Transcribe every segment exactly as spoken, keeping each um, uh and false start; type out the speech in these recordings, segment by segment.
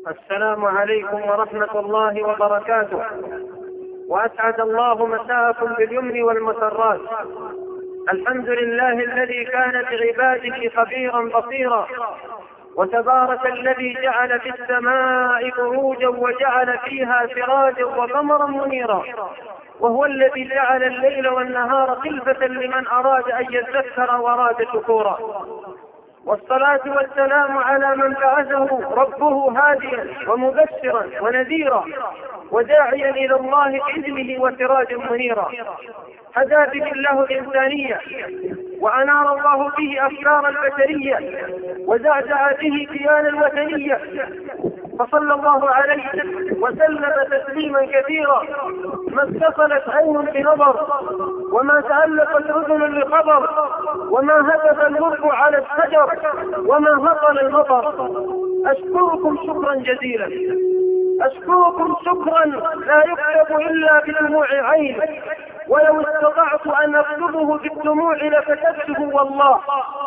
السلام عليكم ورحمة الله وبركاته، وأسعد الله مساءكم باليمن والمسرات. الحمد لله الذي كان بعباده خبيرا بصيرا، وتبارك الذي جعل في السماء بروجا وجعل فيها سراجا وقمرا منيرا، وهو الذي جعل الليل والنهار خلفة لمن أراد أن يذكر وأراد شكورا. والصلاة والسلام على من بعثه ربه هاديا ومبشرا ونذيرا وداعيا إلى الله بإذنه وسراجا منيرا، هدى به الله الإنسانية وأنار الله به أفكار البشرية وزعزع به كيان الوثنية، فصلى الله عليه وسلم تسليما كثيرا. ما اتصلت عين بنظر، وما تألقت أذن بخبر، وما هتف الورد على الشجر، وما هطل المطر. أشكركم شكرا جزيلا، أشكركم شكرا لا يكتب إلا بدموع عين، ولو استطعت أن أكتبه بالدموع لكتبته والله.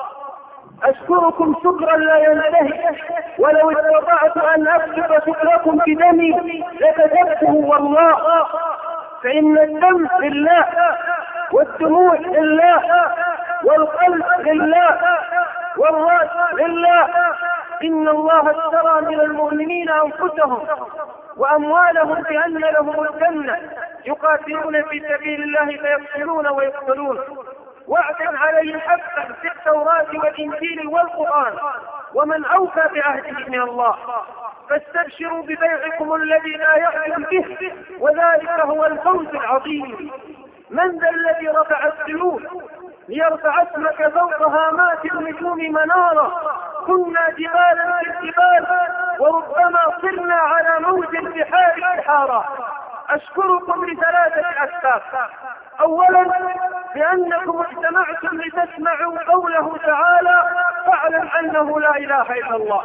أشكركم شكرا لا ينتهي، ولو استطعت أن أكتب شكركم بدمي لكتبته والله. فإن الدم لله، والدموع لله، والقلب لله، والرأس لله. إن الله اشترى من المؤمنين أنفسهم وأموالهم بأن لهم الجنة يقاتلون في سبيل الله فيقتلون ويقتلون، وعدا عليه حقا في التوراة والإنجيل والقرآن، ومن أوفى بعهده من الله. فاستبشروا ببيعكم الذي لا يحكم به، وذلك هو الفوز العظيم. من ذا الذي رفع السيوف ليرفع اسمك فوق هامات النجوم منارا؟ كنا جبالا في الجبال، وربما صرنا على موج البحار بحارا. أشكركم لثلاثة أسباب. أولا بأنكم اجتمعتم لتسمعوا قوله تعالى: فاعلم أنه لا إله إلا الله.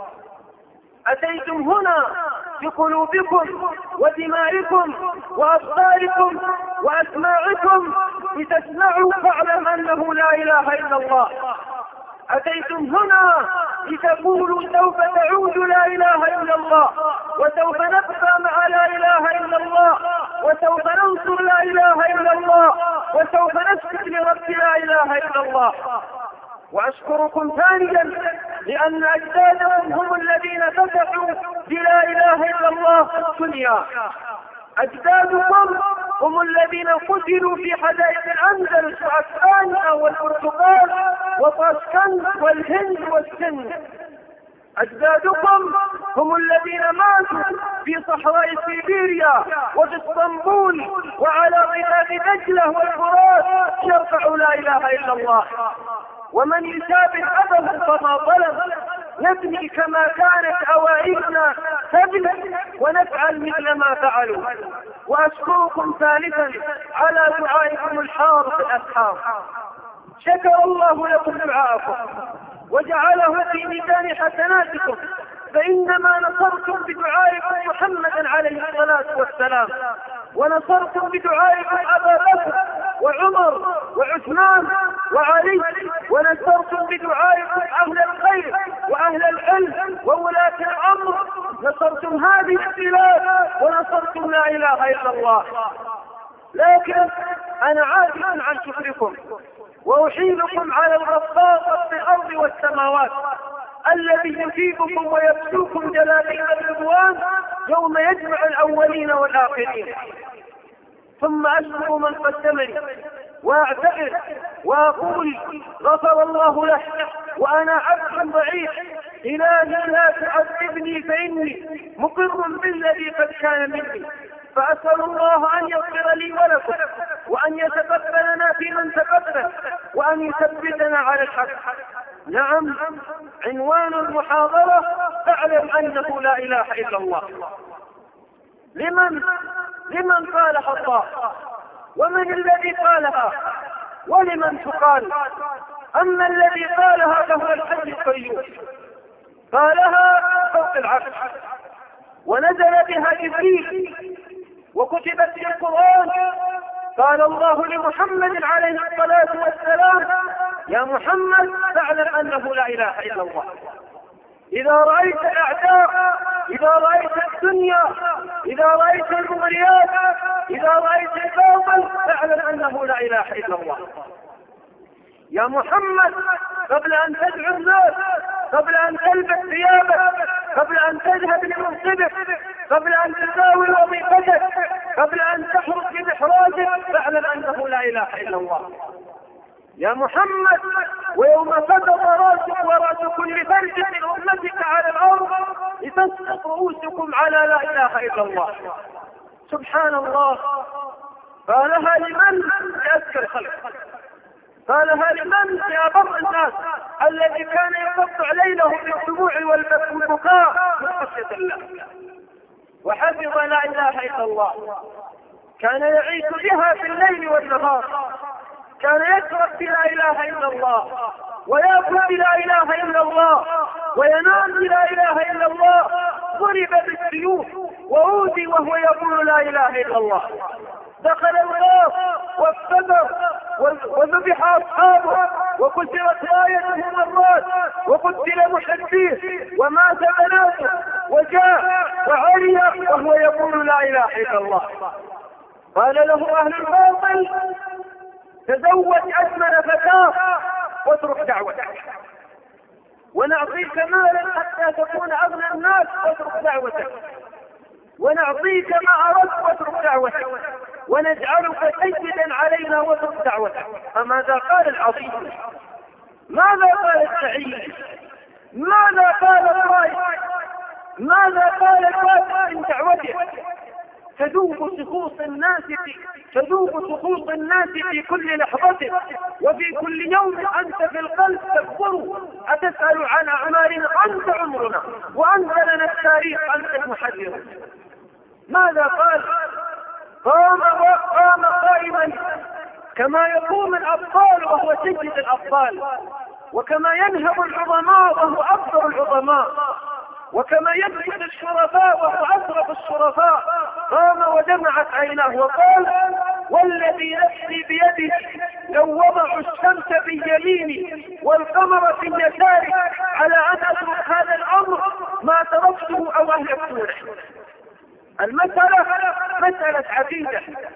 أتيتم هنا بقلوبكم ودمائكم وأبصاركم وأسماعكم لتسمعوا فاعلم أنه لا إله إلا الله. أتيتم هنا لتقولوا سوف تعود لا إله إلا الله، وسوف نبقى مع لا إله إلا الله، وسوف ننصر لا إله إلا الله، وسوف نسجد لرب لا إله إلا الله. وأشكركم ثانيا لأن أجدادكم هم الذين فتحوا بلا إله إلا الله في الدنيا. أجدادكم هم الذين قتلوا في حدائق الأندلس وأسبانيا والبرتغال وطاشكند والهند والسند. أجدادكم هم الذين ماتوا في صحراء سيبيريا وفي اسطنبول وعلى ضفاف دجلة والفرات يرفع لا إله إلا الله. ومن يشابه أبه فما ظلم. نبني كما كانت أوائلنا تبني، ونفعل مثل ما فعلوا. وأشكركم ثالثا على دعائكم الحار في الأسحار. شكر الله لكم دعاءكم وجعله في ميزان حسناتكم، فإنما نصرتم بدعائكم محمدا عليه الصلاة والسلام، ونصرتم بدعائكم أبا بكر وعمر وعثمان وعلي، ونصرتم بدعائكم أهل الخير وأهل العلم وولاة الأمر. نصرتم هذه البلاد ونصرتم لا إله إلا الله. لكن أنا عاجز عن شكركم، وأحيلكم على الغفار في الأرض والسماوات الذي يجيبكم ويبسوكم جلالين الرضوان يوم يجمع الأولين والآخرين. ثم أشكر من قدمني وأعتذر وأقول: غفر الله له وأنا عبد ضعيف. إلهي لا تعذبني فإني مقر بالذي قد كان مني. فأسأل الله أن يغفر لي ولكم، وأن يتقبلنا في من تقبل، وأن يثبتنا على الحق. نعم، عنوان المحاضرة: فاعلم أنه لا إله إلا الله. لمن لمن قالها الله؟ ومن الذي قالها؟ ولمن تقال؟ أما الذي قالها فهو الحي القيوم، قالها فوق العرش، ونزل بها جبريل، وكتبت في القرآن. قال الله لمحمد عليه الصلاة والسلام: يا محمد فاعلم أنه لا إله إلا الله. إذا رأيت الأعداء إذا رأيت الدنيا، إذا رأيت المغريات، إذا رأيت الباطل فاعلم أنه لا إله إلا الله. يا محمد قبل أن تدعو الناس، قبل أن تلبس ثيابك، قبل أن تذهب لمنصبك، قبل أن تساوي وظيفتك، قبل أن تحرق بمحراجك فاعلم أنه لا إله إلا الله. يا محمد ويوم سقط راسك ورأس كل فرد من أمتك على الأرض لتسقط رؤوسكم على لا إله إلا الله. سبحان الله. قالها لمن؟ لأذكى الخلق. قالها لمن؟ لأبر الناس الذي كان يقطع ليله بالدموع والبكاء من خشية الله، وحفظ لا إله إلا الله، كان يعيش بها في الليل والنهار، كان يشرب بلا إله إلا الله، ويأكل بلا إله إلا الله، وينام بلا إله إلا الله، ضرب بالسيوف وأوذي وهو يقول لا إله إلا الله، دخل الغار وافتدر وذبح أصحابه وكسرت رايته مرات وقتل محبيه ومات بناته وجاء وعري وهو يقول لا إله إلا الله. قال له أهل الباطل تزوج أجمل فتاة واترك دعوتك، ونعطيك مالا حتى تكون أغنى الناس واترك دعوتك، ونعطيك ما أردت واترك دعوتك، ونجعلك سيدا علينا واترك دعوتك. فماذا قال العظيم؟ ماذا قال السعيد؟ ماذا قال الرائد؟ ماذا قال الواثق من دعوته؟ تذوب سخوط الناس في تذوب سخوط الناس في كل لحظة، وفي كل يوم أنت في القلب تكبر، أتسأل عن أعمالنا أنت عمرنا، وأنت لنا التاريخ أنت المحذر. ماذا قال؟ قام وقام قائما كما يقوم الأبطال وهو سيد الأبطال، وكما ينهب العظماء وهو أفضل العظماء، وكما يبعد الشرفاء وهو أشرف الشرفاء. قام ودمعت عيناه وقال والذي نفسي بيده لو وضعوا الشمس بيميني والقمر في يساري على أن أترك هذا الأمر ما تركته أو أهلكته. المسألة مسألة عقيدة،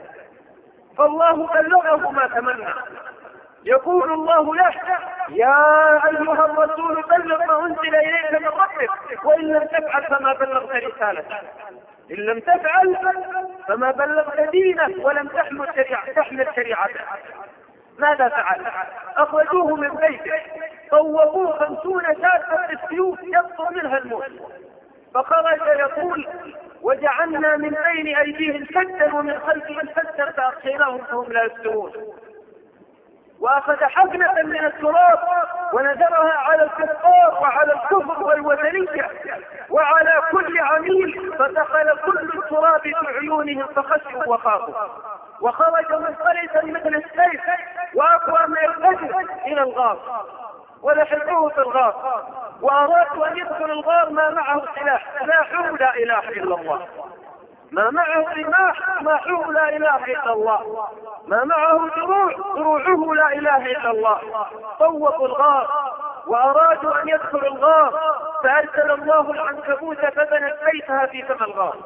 فالله بلغه ما تمنى. يقول الله له يا أيها الرسول بلغ ما أنزل إليك من ربك وإن لم تفعل فما بلغت رسالته، إن لم تفعل فما بلغت دينه ولم تحمل شريعته تحمل شريعته. ماذا فعل؟ أخرجوه من بيته طوقوه خمسون شاة بالسيوف يبطر منها الموت، فخرج يقول وجعلنا من بين أيديهم سدا ومن خلفهم سدا فأغشيناهم فهم لا يبصرون. وأخذ حقنة من التراب ونزرها على الكفار وعلى الكفر والوثنية وعلى كل عميل، فدخل كل التراب في عيونهم فخشوا وخافوا، وخرج منطلقا مثل السيف وأقوى من الفجر إلى الغار، ولحقوه في الغار وأرادوا أن يدخل الغار ما معه سلاح، سلاحه لا إله إلا الله، ما معه رماح سماحه لا إله إلا الله، ما معه دروع دروعه لا إله إلا الله. طوقوا الغار وأرادوا أن يدخلوا الغار، فأرسل الله العنكبوت فبنت بيتها في فم الغار،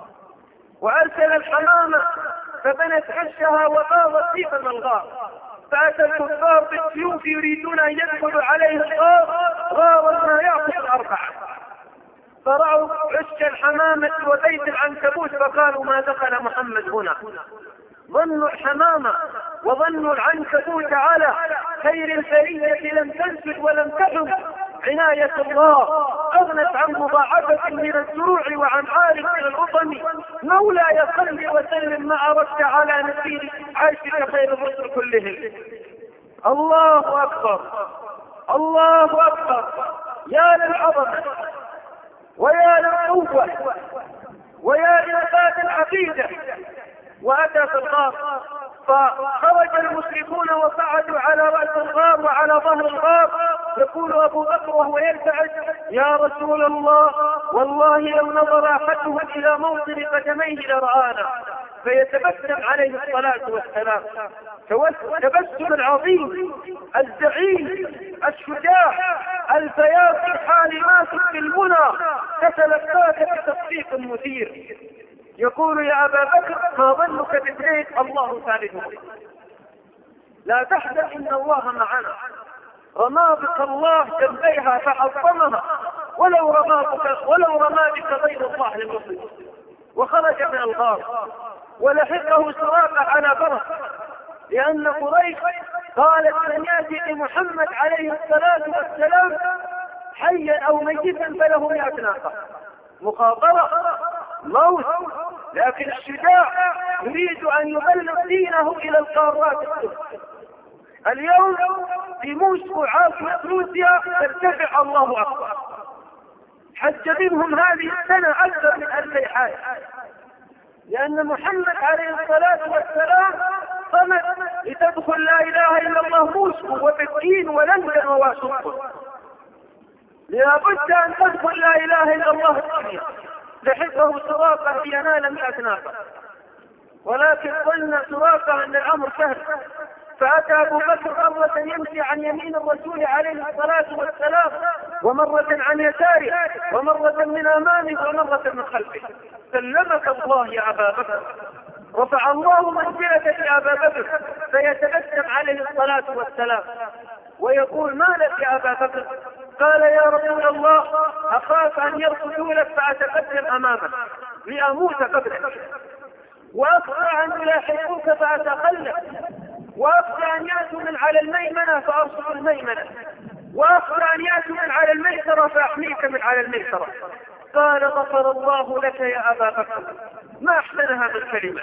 وأرسل الحمامة فبنت عشها وغارت في فم الغار، فأتى الكفار بالسيوف يريدون أن يدخلوا عليه الغار غارا ما يعطي الأربعة، فرعوا عش الحمامة وبيت العنكبوت فقالوا ما دخل محمد هنا. ظنوا الحمامة وظنوا العنكبوت على خير البرية لم تنسج ولم تحم عناية الله، أغنت عن مضاعفة من الزروع وعن عارف من الأطم. مولاي صل وسلم ما أردت على نبي عاشق خير الرسل كلهم. الله أكبر الله أكبر، يا للعظمة ويا للقوة ويا لنفاذ العقيدة. وأتى في الغار فخرج المشركون وصعدوا على رأس الغار وعلى ظهر الغار، يقول أبو بكر وهو يرتعد يا رسول الله والله لو نظر أحدهم إلى موطن قدميه لرآنا. فيتبسم عليه الصلاة والسلام تبسم العظيم الزعيم الشجاع الفياض الحال ماسك بالمنى تتلقاك بتصفيق مثير، يقول يا أبا بكر ما ظنك باثنين الله ثالثهما، لا تحزن إن الله معنا، رمى بك الله جنبيها فحطمها، ولو رمى بك ولو رمى بك غير الله لم يصب، وخرج من الغار ولحقه سراقة على برص، لأن قريش قالت من يأتي محمد عليه الصلاة والسلام حيا أو ميتا فله مئة ناقة، مخاطرة موت، لكن الشجاع يريد أن يبلغ دينه إلى القارات الكبرى. اليوم في موسكو عاصمة روسيا ترتفع الله أكبر، حج منهم هذه السنة أكثر من ألف حاج، لأن محمد عليه الصلاة والسلام صمت لتدخل لا إله إلا الله موسكو وبكين ولندن وواشنطن، لابد أن تدخل لا إله إلا الله الدنيا، لحقه سراقة لينال مئة ناقة، ولكن قلنا سراقة أن الأمر سهل، فأتى أبو بكر مرة يمشي عن يمين الرسول عليه الصلاة والسلام، ومرة عن يساره، ومرة من أمامه، ومرة من خلفه. سلمك الله يا أبا بكر، رفع الله منزلتك يا أبا بكر، فيتبسم عليه الصلاة والسلام ويقول ما لك يا أبا بكر؟ قال يا رسول الله أخاف أن يرصدوا لك فأتقدم أمامك لأموت قبلك، وأخشى أن يلاحقوك فأتخلف، وأخشى أن يأتوا من على الميمنة فأرصد الميمنة، وأخشى أن يأتوا من على الميسرة فأحميك من على الميسرة. قال غفر الله لك يا أبا بكر، ما أحسنها من كلمة.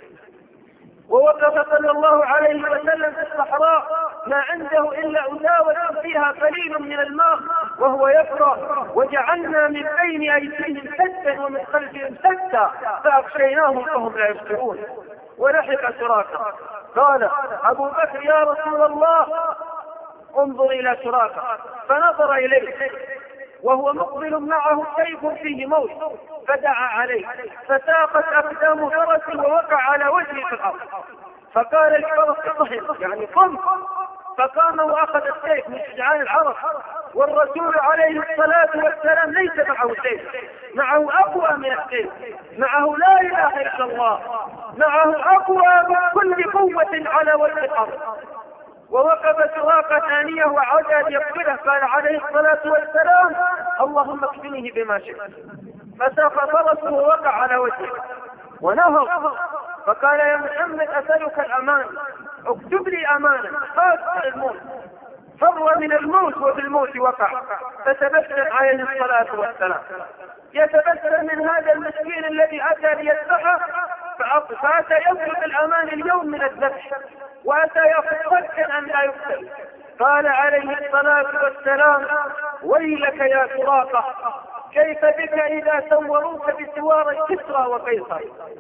ووقف صلى الله عليه وسلم في الصحراء ما عنده إلا أداوة فيها قليل من الماء وهو يقرأ وجعلنا من بين أيديهم سدا ومن خلفهم سدا فأغشيناهم فهم لا يبصرون. ولحق سراقة قال أبو بكر يا رسول الله انظر إلى سراقة، فنظر إليه وهو مقبل معه سيف فيه موت، فدعا عليه فساقت أقدام فرس ووقع على وجهه في الأرض، فقال الفرس اطهر يعني قم، فقام وأخذ السيف من شجعان العرب، والرسول عليه الصلاة والسلام ليس معه سيف، معه أقوى من السيف، معه لا إله إلا الله، معه أقوى من كل قوة على وجه الأرض. ووقف سراقة ثانية وعاد يقبله، قال عليه الصلاة والسلام اللهم اكفنيه بما شئت، فساق فرسه ووقع على وجهه ونهض، فقال يا محمد أسألك الأمان، اكتب لي أمانا، خاف من الموت، فر من الموت وبالموت وقع، فتبسم عليه الصلاة والسلام، يتبسم من هذا المسكين الذي أتى ليذبحه، فأتى يطلب الأمان اليوم من الذبح، وأتى يأخذ صدقا أن لا يقتل. قال عليه الصلاة والسلام ويلك يا سراقة، كيف بك إذا سوروك بسوار كسرى وقيصر،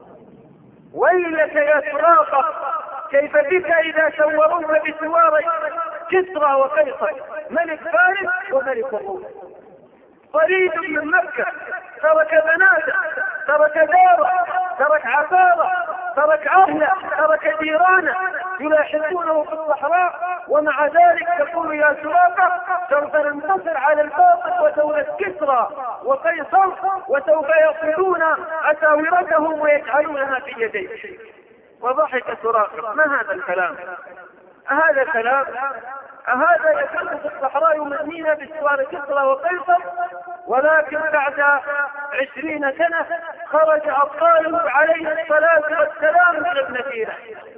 ويلك يا سراقة كيف بك إذا سوروك بسوار كسرى وقيصر، ملك فارس وملك الروم، طريد من مكة، ترك بناته، ترك داره، ترك عفاره، ترك أهله، ترك جيرانه يلاحقونه في الصحراء، ومع ذلك تقول يا سراقة سوف ننتصر على الباطل ودولة كسرى وقيصر، وسوف يصلون أساورتهم ويجعلونها في يديك. وضحك سراقة، ما هذا الكلام؟ أهذا كلام؟ أهذا يكون في الصحراء يمنينا بسوار كسرى وقيصر؟ ولكن بعد عشرين سنة خرج أبطاله عليه الصلاة والسلام من ابنتينا،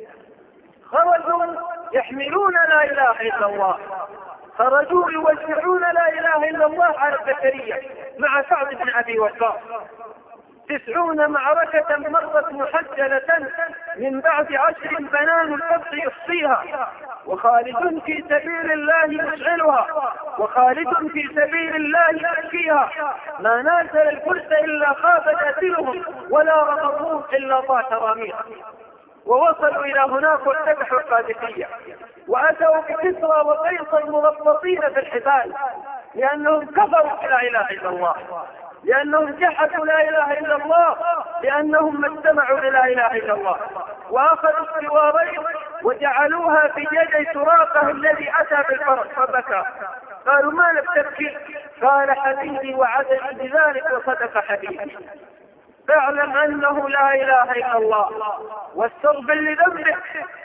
خرجوا يحملون لا إله إلا الله، خرجوا يوزعون لا إله إلا الله على البشرية مع سعد بن أبي وقاص، تسعون معركة مرت محجلة من بعد عشر بنان القبط يحصيها، وخالد في سبيل الله يشعلها، وخالد في سبيل الله يحكيها، ما نازل الفرس إلا خاف قاتلهم، ولا رمضون إلا طاش راميها. ووصلوا إلى هناك واتبحوا القادسية، وأتوا بكسرى وقيصر مربطين في الحبال، لأنهم كفروا لا إله إلا الله، لأنهم جحدوا لا إله إلا الله، لأنهم ما استمعوا لا إله إلا الله، وأخذوا السوارين وجعلوها في يدي سراقه الذي أتى بالفرس فبكى. قالوا ما لك تبكي؟ قال حبيبي وعدني بذلك وصدق حبيبي. فاعلم أنه لا إله إلا الله، واستغفر لذنبك،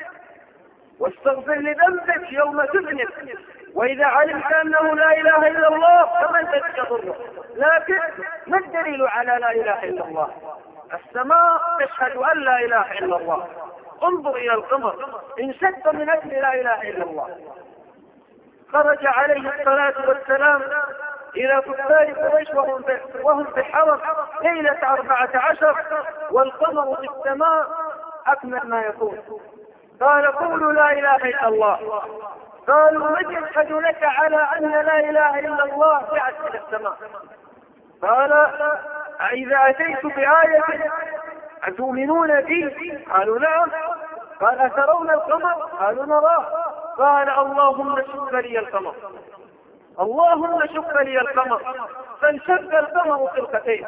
واستغفر لذنبك يوم تذنب. وإذا علمت أنه لا إله إلا الله فمن الذي يضره؟ لكن ما الدليل على لا إله إلا الله؟ السماء تشهد أن لا إله إلا الله. انظر إلى القمر انشد من أجل لا إله إلا الله. خرج عليه الصلاة والسلام إلى كفار قريش وهم في, وهم في الحرم ليلة أربعة عشر والقمر في السماء أكمل ما يكون. قال قولوا لا إله إلا الله. قالوا من يشهد لك على أن لا إله إلا الله جاءت إلى السماء؟ قال إذا أتيت بآية أتؤمنون بي؟ قالوا نعم. قال أترون القمر؟ قالوا نراه. قال اللهم شق لي القمر، اللهم شق لي القمر. فانشق القمر فرقتين،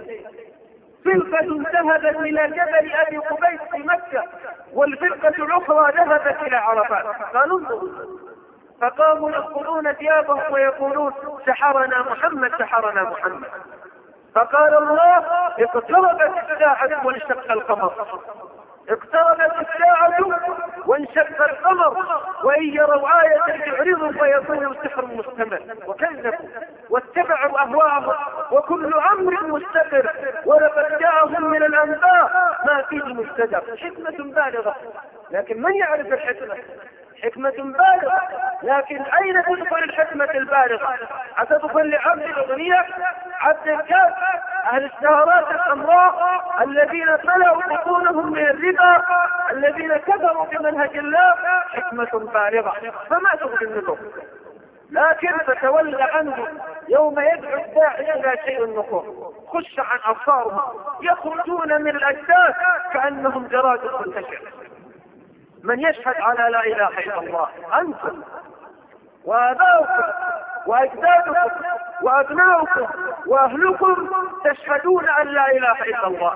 فرقة ذهبت إلى جبل أبي قبيس في مكة، والفرقة الأخرى ذهبت إلى عرفات. قالوا انظروا، فقاموا يأخذون ثيابهم ويقولون سحرنا محمد، سحرنا محمد. فقال الله اقتربت الساعة وانشق القمر، اقتربت الساعة وانشق القمر، وإن يروا آية يعرضوا فيقولوا سحر مستمر، وكذبوا واتبعوا أهواءهم وكل أمر مستقر، ولقد جاءهم من الأنباء ما فيه مستدر. حكمة بالغة، لكن من يعرف الحكمة؟ حكمة بالغة، لكن أين تدخل الحكمة البالغة؟ أتدخل لعبد الأغنياء، عبد الكاف، أهل السهرات الحمراء الذين طلعوا بطونهم من الربا، الذين كفروا بمنهج الله؟ حكمة بالغة، فما تغني النذر. لكن فتولى عنه يوم يدعو الداعي إلى شيء النفور، خش عن أبصارهم يخرجون من الأجداث كأنهم جراد منتشر. من يشهد على لا إله إلا الله؟ أنتم وآباؤكم وأجدادكم وأبناؤكم وأهلكم تشهدون أن لا إله إلا الله.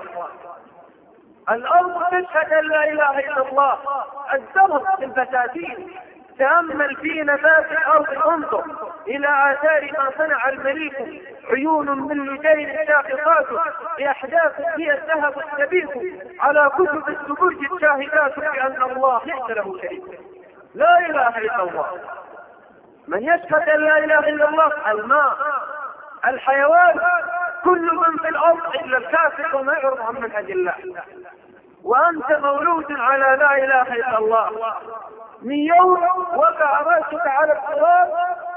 الأرض تشهد أن لا إله إلا الله. الزرع في البساتين، تأمل في نبات الأرض، انظر إلى آثار ما صنع المليك، عيون من لجين شاققات بأحداث هي الذهب السبيك، على كتب السبوج الشاهدات بأن الله ليس له شريك. لا إله إلا الله. من يشهد أن لا إله إلا الله؟ الماء، الحيوان، كل من في الأرض إلا الكافر وما يعرض عن منهج الله. وأنت مولود على لا إله إلا الله. من يوم وقع رأسك على التراب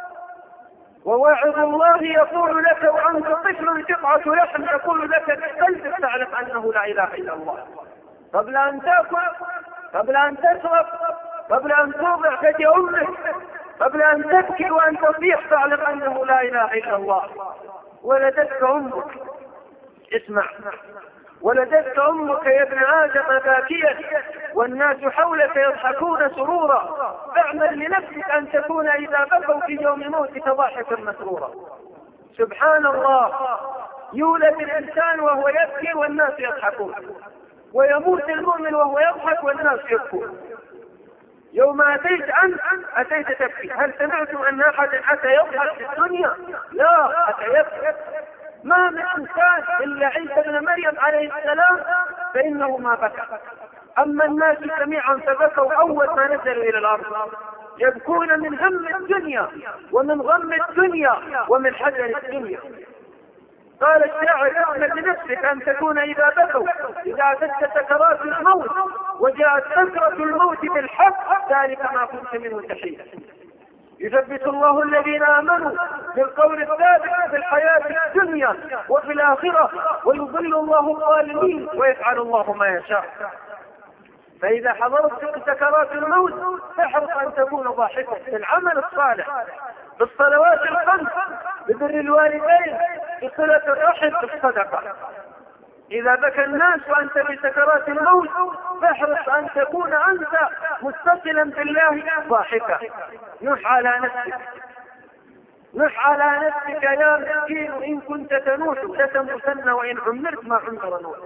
وواعظ الله يقول لك وأنت طفل قطعة لحم يقول لك بقلبك تعلم أنه لا إله إلا الله. قبل أن تأكل، قبل أن تشرب، قبل أن توضع ثدي أمك، قبل أن تبكي وأن تصيح تعلم أنه لا إله إلا الله. ولدتك أمك، اسمع، ولدتك أمك يا ابن آدم باكيا والناس حولك يضحكون سرورا. فاعمل لنفسك أن تكون إذا بكوا في يوم موتك ضاحكا مسرورا. سبحان الله، يولد الإنسان وهو يبكي والناس يضحكون، ويموت المؤمن وهو يضحك والناس يبكون. يوم أتيت أنت أتيت تبكي. هل سمعتم أن أحد أتى يضحك في الدنيا؟ لا، أتى يبكي. ما من إنسان إلا عيسى بن مريم عليه السلام فإنه ما بكى. أما الناس جميعا فبكوا أول ما نزلوا إلى الأرض، يبكون من هم الدنيا ومن غم الدنيا ومن حزن الدنيا. قال الشاعر اعمل لنفسك أن تكون إذا بكوا إذا أتت سكرات الموت وجاءت سكرة الموت بالحق ذلك ما كنت منه تحيد. يثبت الله الذين آمنوا بالقول الثابت في الحياة الدنيا وفي الآخرة، ويضل الله الظالمين ويفعل الله ما يشاء. فإذا حضرت سكرات الموت فاحرص أن تكون ضاحكا في العمل الصالح، بالصلوات الخمس، ببر الوالدين، بصلة الرحم، بالصدقة. إذا بكى الناس وأنت في سكرات الموت فاحرص أن تكون أنت متصلا بالله ضاحكا. نح على نفسك، نح على نفسك يا مسكين إن كنت تنوح لتموتن وإن عمرت ما عمر نوح.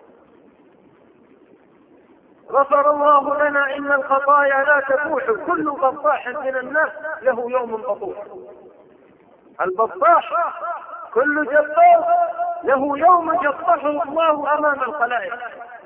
غفر الله لنا إن الخطايا لا تبوح، كل بطاح من الناس له يوم بطوح. البطاح كل جبار له يوم يفضحه الله أمام الخلائق،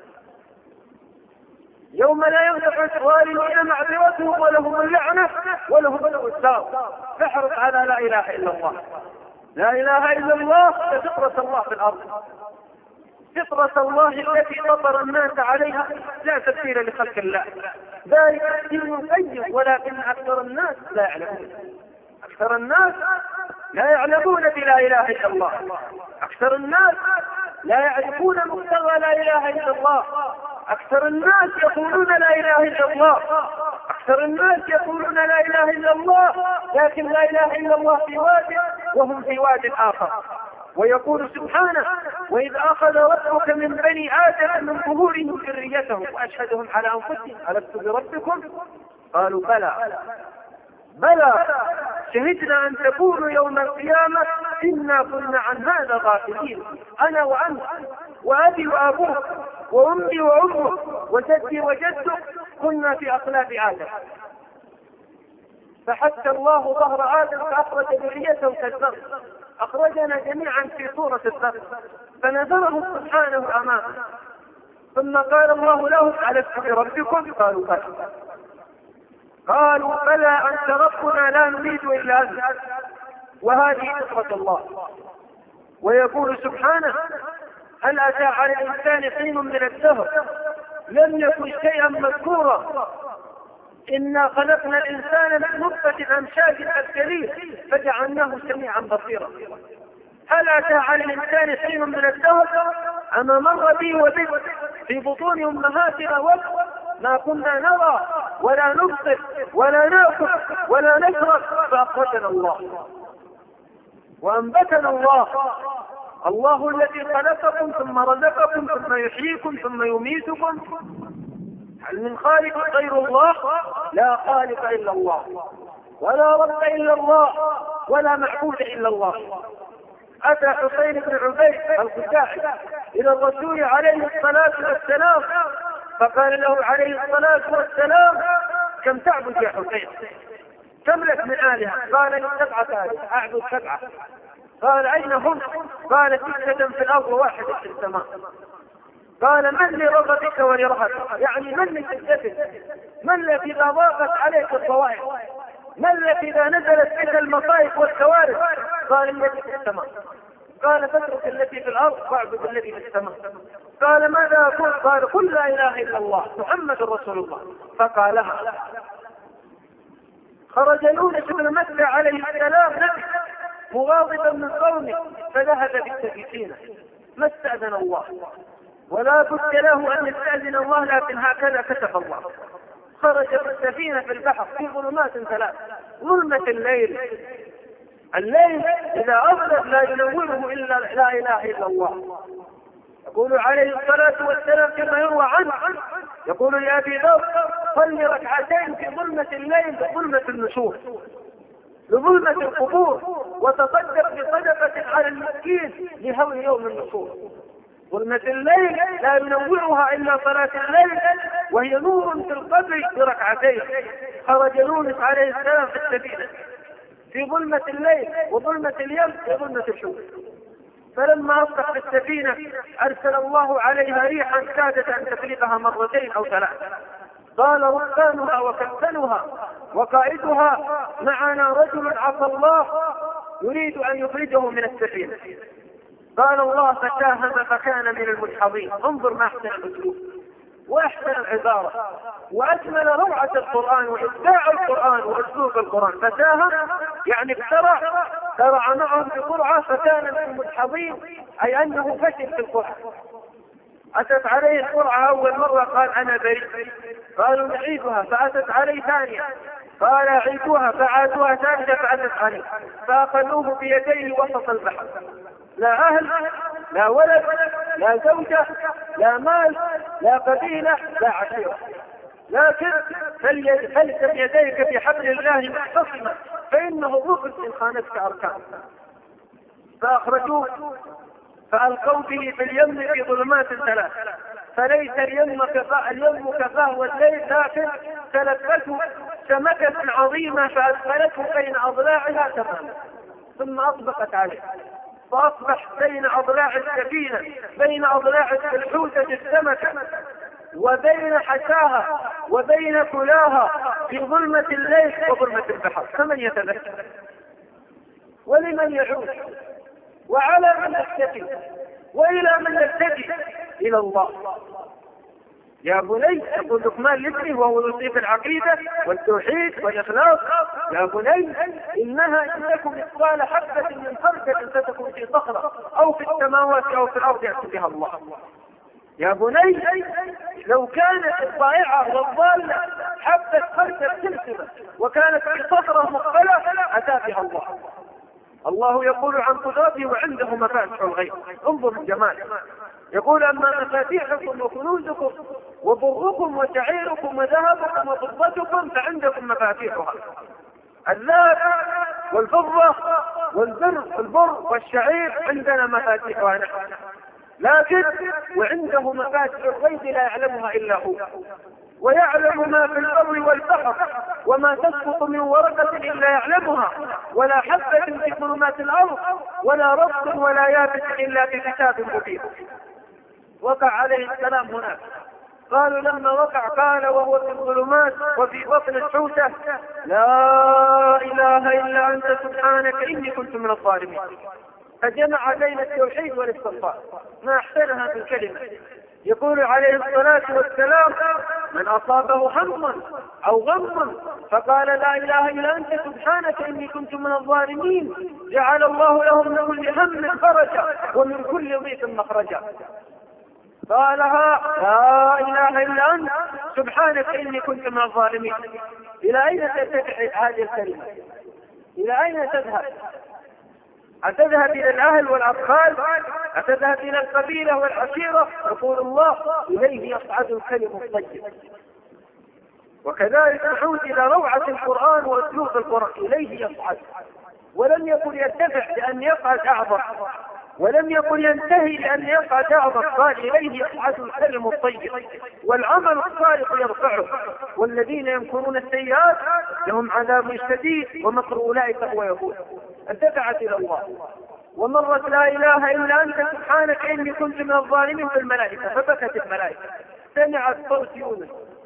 يوم لا ينفع الظالمين معذرتهم ولهم اللعنة ولهم سوء الدار. فاحرص على لا إله إلا الله. لا إله إلا الله فطرة الله في الأرض، فطرة الله التي فطر الناس عليها، لا تبديل لخلق الله. ذلك الدين القيم، ولكن أكثر الناس لا يعلمون. أكثر الناس لا يعلمون بلا إله إلا الله. أكثر الناس لا يعرفون مقتضى لا إله إلا الله. أكثر الناس يقولون لا إله إلا الله. أكثر الناس يقولون لا إله إلا الله، لكن لا إله إلا الله في واد وهم في واد آخر. ويقول سبحانه: وإذ أخذ ربك من بني آدم من ظهورهم ذريتهم وأشهدهم على أنفسهم ألست بربكم؟ قالوا بلى بلى شهدنا أن تقولوا يوم القيامة إنا كنا عن هذا غافلين. أنا وأنت وأبي وأبوك وأمي وأمك وجدي وجدك كنا في أقلاب آدم، فحتى الله ظهر آدم فأخرج ذريته كالذر، أخرجنا جميعا في صورة الذر، فنذره سبحانه أمامه. ثم قال الله لهم: ألست بربكم؟ قالوا بلى. قالوا بلى أنت ربنا لا نريد إلا أنت. وهذه فطرة الله. ويقول سبحانه: هل أتى على الإنسان حين من الدهر لم يكن شيئا مذكورا إنا خلقنا الإنسان من نطفة أمشاج نبتليه فجعلناه سميعا بصيرا. هل أتى على الإنسان حين من الدهر أما مر بي وبك في بطون أمهاتنا وقت ما كنا نرى ولا نبصر ولا نأكل ولا نشرب فأخرجنا الله وأنبتنا الله. الله الذي خلقكم ثم رزقكم ثم يحييكم ثم يميتكم. هل من خالق غير الله؟ لا خالق إلا الله، ولا رب إلا الله، ولا معبود إلا الله. أتى حسين بن عبيد الخزاعي إلى الرسول عليه الصلاة والسلام فقال له عليه الصلاة والسلام: كم تعبد يا حسين؟ كم لك من آلهة؟ قال: لي سبعة آلهة أعبد سبعة. قال: أين هم؟ قال: ستة في الأرض وواحدة في السماء. قال: من لرغبك ولرهبك؟ يعني من لشدتك؟ من الذي إذا ضاقت عليك الضوائق؟ من الذي إذا نزلت بك المصائب والكوارث؟ قال: الذي في السماء. قال: فاترك التي في الأرض واعبد الذي في السماء. قال: ماذا أقول؟ قال: قل لا إله إلا الله محمد رسول الله. فقالها. خرج يونس بن متى عليه السلام نبي مغاضبا من قومه فذهب بالسكينة، ما استأذن الله، ولا بد له أن يستأذن الله، لكن هكذا كتب الله. خرج بالسفينة في البحر في ظلمات ثلاث: ظلمة الليل، الليل إذا أظلم لا ينوره إلا لا إله إلا الله. يقول عليه الصلاة والسلام كما يروى عنه، يقول لأبي ذر: صل ركعتين في ظلمة الليل بظلمة النشور، بظلمة القبور، وتصدق بصدقة على المسكين لهول يوم النشور. ظلمة الليل لا ينورها إلا صلاة الليل، وهي نور في القبر بركعتين. خرج يونس عليه السلام في السفينة في ظلمة الليل وظلمة اليم وظلمة الشمس، فلما أصبح في السفينة أرسل الله عليها ريحا كادت أن تفلقها مرتين أو ثلاث. قال ركانها وكابتنها وقائدها: معنا رجل عصى الله يريد أن يخرجه من السفينة. قال الله: فساهم فكان من المدحضين. انظر ما أحسن الأسلوب وأحسن العبارة وأجمل روعة القرآن وإبداع القرآن وأسلوب القرآن. فساهم يعني اخترع، شرع معهم بقرعة فكان من المدحضين، أي أنه فشل في القرعة. أتت عليه القرعة أول مرة قال: أنا بريء. قالوا: نعيدها. فأتت عليه ثانية قال: عيدوها. فعادوها ثالثة فأتت عليه، فأخذوه بيديه وسط البحر، لا أهل لا ولد لا زوجة لا مال لا قبيلة لا عشيرة، لكن فلتم يديك بحبل الله معتصما فإنه ركن إن خانتك أركان. فأخرجوه فألقوا به في اليم في ظلمات ثلاث، فليس اليم كفاه اليم كفاه الليل، لكن تلبته سمكة عظيمة فأدخلته بين أضلاعها تماما ثم أطبقت عليه، فأصبح بين أضلاع السفينة بين أضلاع الحوتة السمكة وبين حشاها وبين كلاها في ظلمة الليل وظلمة البحر. فمن يتذكر ولمن يعود وعلى من نتكل وإلى من نتجه؟ إلى الله. يا بني، يقول لقمان لابنه وهو يوصي في العقيدة والتوحيد والإخلاص: يا بني إنها إن تكن مثقال حبة من خردل فتكن في صخرة أو في السماوات أو في الأرض يأتي بها الله. يا بني لو كانت الضائعة والضالة حبة خردل سلسلة وكانت في صخرة مقبلة أتى بها الله. الله يقول عن قدرته وعنده مفاتيح الغيب. انظر الجمال، يقول: أما مفاتيحكم وكنوزكم وبركم وشعيركم وذهبكم وفضتكم فعندكم مفاتيحها. الذهب والفضة والبر البر والشعير عندنا مفاتيحها نحن، لكن وعنده مفاتيح الغيب لا يعلمها إلا هو، ويعلم ما في البر والبحر وما تسقط من ورقة إلا يعلمها، ولا حبة في ظلمات الأرض ولا رطب ولا يابس إلا في كتاب مبين. وقع عليه السلام هناك، قالوا لما وقع قال وهو في الظلمات وفي بطن الحوتة: لا إله إلا أنت سبحانك إني كنت من الظالمين. فجمع بين التوحيد والاستغفار، ما أحسنها في الكلمة. يقول عليه الصلاة والسلام: من أصابه هم أو غم فقال لا إله إلا أنت سبحانك إني كنت من الظالمين جعل الله له من كل هم خرجا ومن كل ضيق مخرجا. قالها: لا إله إلا أنت سبحانك إني كنت من الظالمين. إلى أين تتبع هذه الكلمة؟ إلى أين تذهب؟ أتذهب إلى الأهل والأطفال؟ أتذهب إلى القبيلة والعشيرة؟ يقول الله: إليه يصعد الكلم الطيب. وكذلك نعود إلى روعة القرآن وأسلوب القرآن: إليه يصعد. ولم يكن يرتفع لأن يصعد أعظم، ولم يكن ينتهي لأن يصعد أعظم، قال: إليه يصعد الكلم الطيب والعمل الصالح يرفعه والذين يمكرون السيئات لهم عذاب شديد ومكر أولئك هو يقول. ارتفعت إلى الله ومرت لا إله إلا أنت سبحانك إني كنت من الظالمين في الملائكة، فبكت الملائكة. سمعت صوت يونس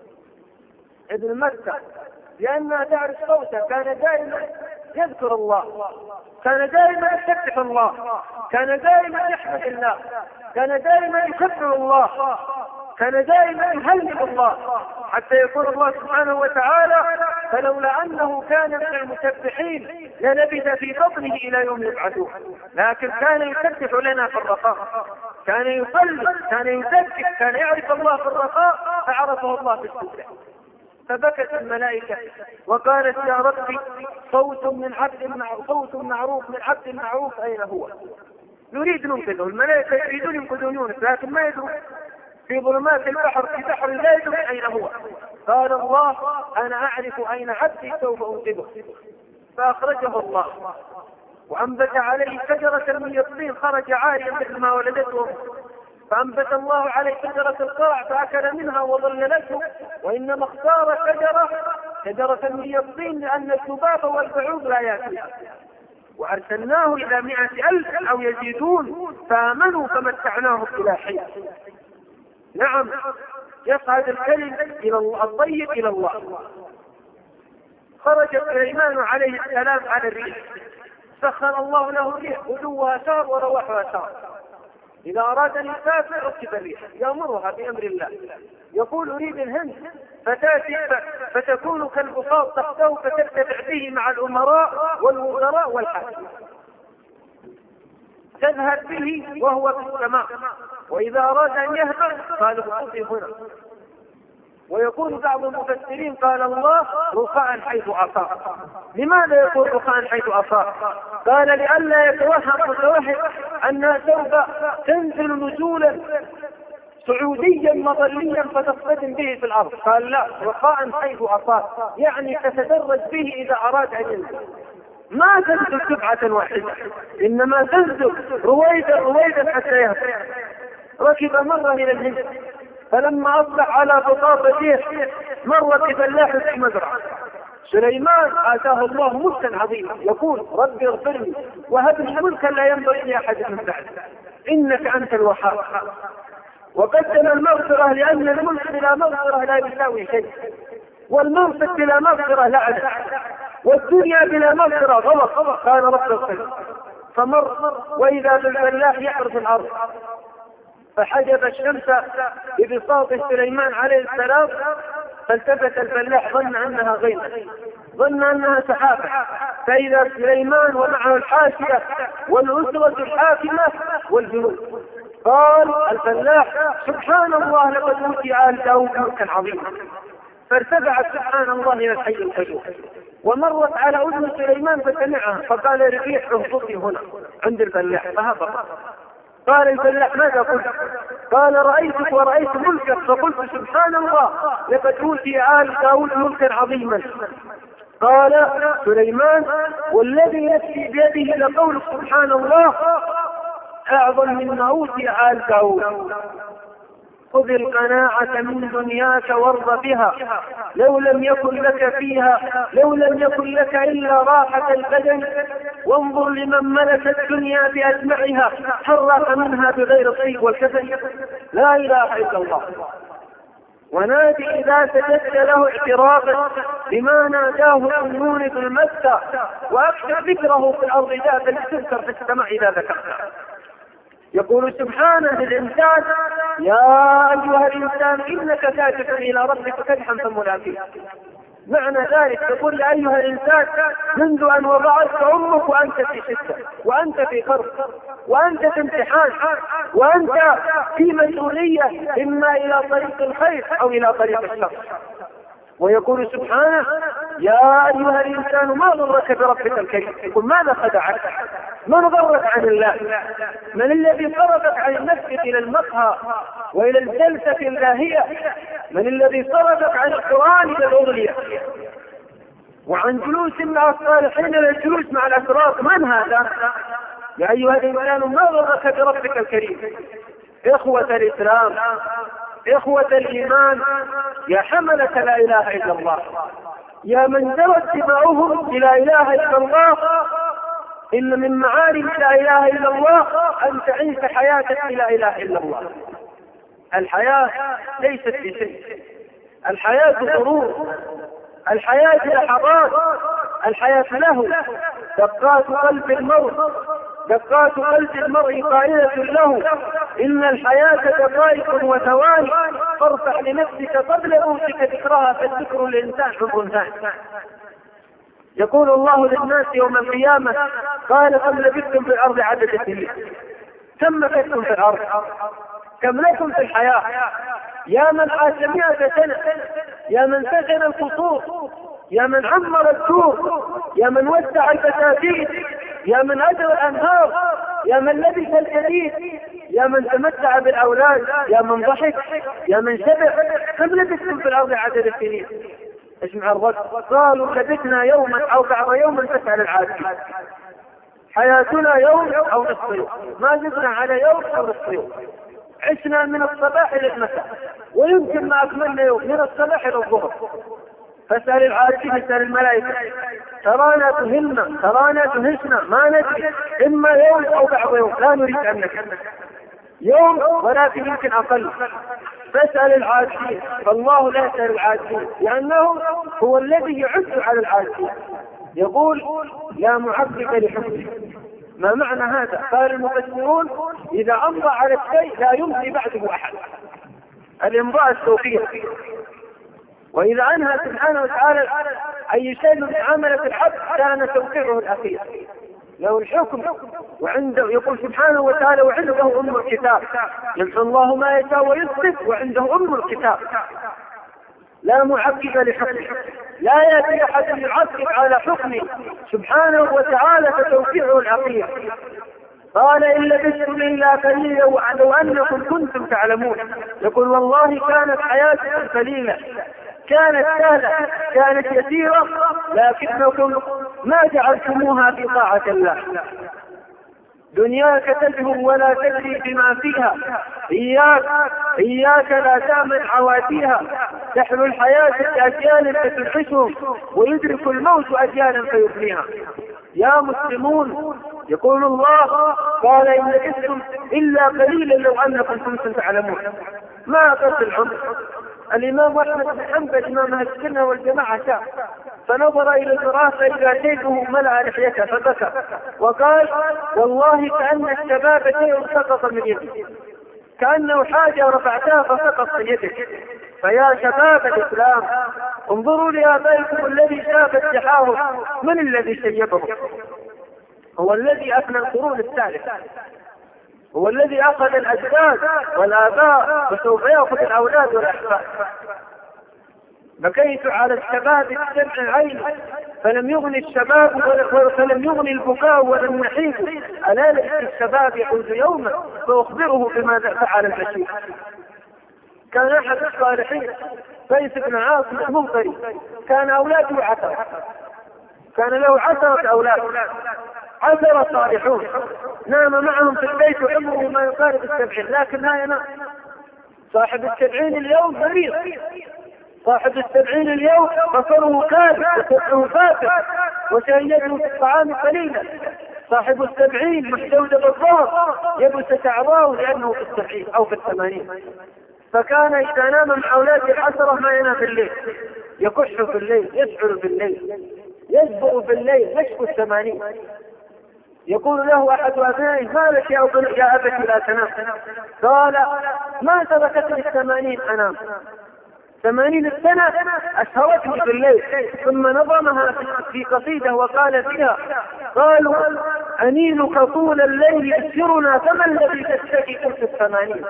ابن متى لأنها تعرف صوته، كان دائما يذكر الله، كان دائما يسبح الله، كان دائما يحمد الله، كان دائما يكبر الله، كان دائما يهلل الله، حتى يقول الله سبحانه وتعالى: فلولا أنه كان من المسبحين للبث في بطنه إلى يوم يبعثون. لكن كان يسبح لنا في الرخاء، كان يصلي، كان يزكي، كان يعرف الله في الرخاء فعرفه الله في السجدة. فبكت الملائكة وقالت: يا ربي صوت من عبد معروف، صوت معروف من عبد معروف أين هو؟ نريد ننقذه. الملائكة يريدون ينقذون يونس لكن ما يدرون، في ظلمات البحر في بحر لا يدرون أين هو. قال الله: أنا أعرف أين عبدي سوف أنقذه. فأخرجه الله وأنبت عليه شجرة من يقطين خرج عاريا مثل ما ولدته، فأنبت الله عليه شجرة القرع فأكل منها وظللته. وإنما اختار شجرة شجرة من يقطين لأن الذباب والبعوض لا يأكلها. وأرسلناه إلى مئة ألف أو يزيدون فآمنوا فمتعناهم إلى حين. نعم، يصعد الكلم إلى الله الطيب إلى الله. خرج سليمان عليه السلام على الريح، سخر الله له الريح غدوها سار ورواحها سار. إذا أراد أن يسافر ركب الريح يأمرها بأمر الله، يقول: أريد الهند، فتأتي فتكون كالبساط تحته فتتبع به مع الأمراء والوزراء والحاكم، تذهب به وهو في السماء. وإذا أراد أن يهبط قال: اهبطي هنا. ويقول بعض المفسرين: قال الله: رخاء حيث أصاب. لماذا يقول رخاء حيث أصاب؟ قال: لئلا يتوهم متوهم أنها سوف تنزل نزولا سعوديا مظليا فتصطدم به في الأرض. قال: لا، رخاء حيث أصاب، يعني تتدرج به إذا أراد أن ينزل. ما تنزل دفعة واحدة، إنما تنزل رويدا رويدا حتى يهبط. ركب مرة إلى الهند، فلما أصبح على بطاطا شيخ مر بفلاح في مزرعة. سليمان آتاه الله ملكا عظيما، يقول رب اغفر لي وهب لي ملكا لا ينبغي لأحد من بعد إنك أنت الوهاب. وقدم المغفرة لأن الملك بلا مغفرة لا يساوي شيء، والمنصب بلا مغفرة لعنة، والدنيا بلا مغفرة غلط. قال رب اغفر لي، فمر وإذا بالفلاح يحرث الأرض، فحجب الشمس ببساط سليمان عليه السلام، فالتفت الفلاح ظن أنها غيمة، ظن أنها سحابة، فإذا سليمان ومعه الحاشية والأسرة الحاكمة والجنود. قال الفلاح سبحان الله لقد أوتي آل داود ملكا عظيما، فارتفعت سبحان الله إلى الحي القيوم، ومرت على أذن سليمان فسمعها، فقال الريح اهبطي هنا عند الفلاح، فهبط. قال الفلاح ماذا قلت؟ قال رأيتك ورأيت ملكك، فقلت سبحان الله لقد أوتي آل داود ملكا عظيما. قال سليمان والذي نفسي بيده لقول سبحان الله أعظم مما أوتي آل داود. خذ القناعة من دنياك وارض بها، لو لم يكن لك فيها لو لم يكن لك إلا راحة البدن، وانظر لمن ملك الدنيا بأجمعها حرق منها بغير الطيب والكفن. لا إله إلا الله. ونادي إذا سجدت له اعترافا بما ناداه النون في المسة، وأكثر ذكره في الأرض ذات الاستذكر في السماء إذا ذكرته. يقول سبحانه للإنسان يا أيها الإنسان إنك كادح إلى ربك كدحا فملاقيه. معنى ذلك تقول يا أيها الإنسان منذ أن وضعتك أمك وأنت في شدة، وأنت في كرب، وأنت في امتحان، وأنت في مسؤولية إما إلى طريق الخير أو إلى طريق الشر. ويقول سبحانه يا أيها الإنسان ما غرك بربك الكريم. يقول ماذا خدعك؟ من غرك عن الله؟ من الذي صرفك عن النفس إلى المقهى وإلى الجلسة اللاهية؟ من الذي صرفك عن القرآن إلى الأغنية وعن جلوس مع الصالحين إلى الجلوس مع الأسرار؟ من هذا؟ يا أيها الإنسان ما غرك بربك الكريم. إخوة الإسلام، إخوة الإيمان، يا حملة لا إله إلا الله، يا من جرت دماؤهم لا إله إلا الله، إن من معالم لا إله إلا الله أن تعيش حياتك لا إله إلا الله. الحياة ليست بشيء، الحياة غرور، الحياة لحظات، الحياة له دقات قلب المرء، دقات قلب المرء قائلة له إن الحياة دقائق وثواني، فارفع لنفسك قبل موتك ذكرها، فالذكر للإنسان حب ثاني. يقول الله للناس يوم القيامة قال كم لبثتم في الأرض عدد سنين؟ كم مكثتم في الأرض؟ كم لكم في الحياة؟ يا من عاش مئة سنة، يا من سكن القصور، يا من عمر الدور، يا من وسع البساتين، يا من أجرى الأنهار، يا من لبس الجديد، يا من تمتع بالأولاد، يا من ضحك، يا من شبع. كم لبثتم في الأرض عدد السنين؟ اسمع الرد، قالوا لبثنا يوما أو بعض يوم فاسأل العادي. حياتنا يوم أو نصف يوم، ما زدنا على يوم أو نصف يوم. عشنا من الصباح إلى المساء، ويمكن ما أكملنا يوم من الصباح إلى الظهر. فاسأل العادي، اسأل الملائكة، ترانا تهمنا، ترانا تهشنا، ما ندري، إما يوم أو بعض يوم، لا نريد أن نكمل يوم ولكن يمكن أقل. فاسأل العادين، فالله لا يسأل العادين لأنه هو الذي يعد على العادين. يقول لا معقب لحكمه. ما معنى هذا؟ قال المفسرون إذا أمضى على الشيء لا يمضي بعده أحد، الإمضاء التوقيع. وإذا أنهى سبحانه وتعالى أي شيء من عملة العبد كان توقيعه الأخير، له الحكم وعنده. يقول سبحانه وتعالى وعنده أم الكتاب، يمحو الله ما يشاء ويثبت وعنده أم الكتاب. لا معقب لحكمه، لا يأتي أحد يعقب على حكمه سبحانه وتعالى فتوقيعه الأخير. قال إن لبثتم إلا قليلا ولو أنكم كنتم تعلمون. يقول والله كانت حياتكم قليلة، كانت سهلة، كانت يسيرة، لكنكم ما جعلتموها في طاعة الله. دنياك تزهو ولا تدري بما فيها، إياك إياك لا تأمن عواتيها. تحلو الحياة بأجيال فتنحشهم، ويدرك الموت أجيالا فيفنيها. يا مسلمون، يقول الله قال إن لبثتم إلا قليلا لو أنكم كنتم تعلمون. ما أقص العمر. الإمام أحمد بن حنبل إمام أهل السنة والجماعة شاف فنظر إلى الفراش فإذا شيبه ملأ لحيته فبكى وقال والله كأن الشباب شيء سقط من يدي، كأنه حاجة رفعتها فسقط من يدك. فيا شباب الإسلام انظروا لآبائكم الذي شاب اتحاهم، من الذي شيبهم؟ هو الذي أفنى القرون الثالثة، هو الذي أخذ الأجداد والآباء وسوف يأخذ الأولاد والأحفاد. بكيت على الشباب بدمع عين فلم يغني الشباب فلم يغني البكاء ولا النحيب. ألا ليس الشباب يعود يوما فأخبره بماذا فعل البشير. كان أحد الصالحين قيس بن عاصم المنقري كان أولاده عشرة، كان له عشرة أولاد، عشرة صالحون، نام معهم في البيت وعمره ما يقارب السبعين، لكن لا ينام. صاحب السبعين اليوم مريض، صاحب السبعين اليوم بصره كاذب وسمعه فاتح وشهيته في الطعام قليلا. صاحب السبعين محجوجة بالظهر يبس شعراه لأنه في السبعين أو في الثمانين. فكان إذا نام مع أولاده العشرة ما ينام في الليل، يكح في الليل، يسعر في الليل، يزبر في الليل، يشكو الثمانين. يقول له أحد أبنائه ما لك يا أبت لا تنام؟ قال ما تركتني الثمانين أنام، ثمانين سنة أسهرتني في الليل. ثم نظمها في قصيدة وقال فيها قالوا أنينك طول الليل يسرنا فما الذي تشتكي قلت الثمانين.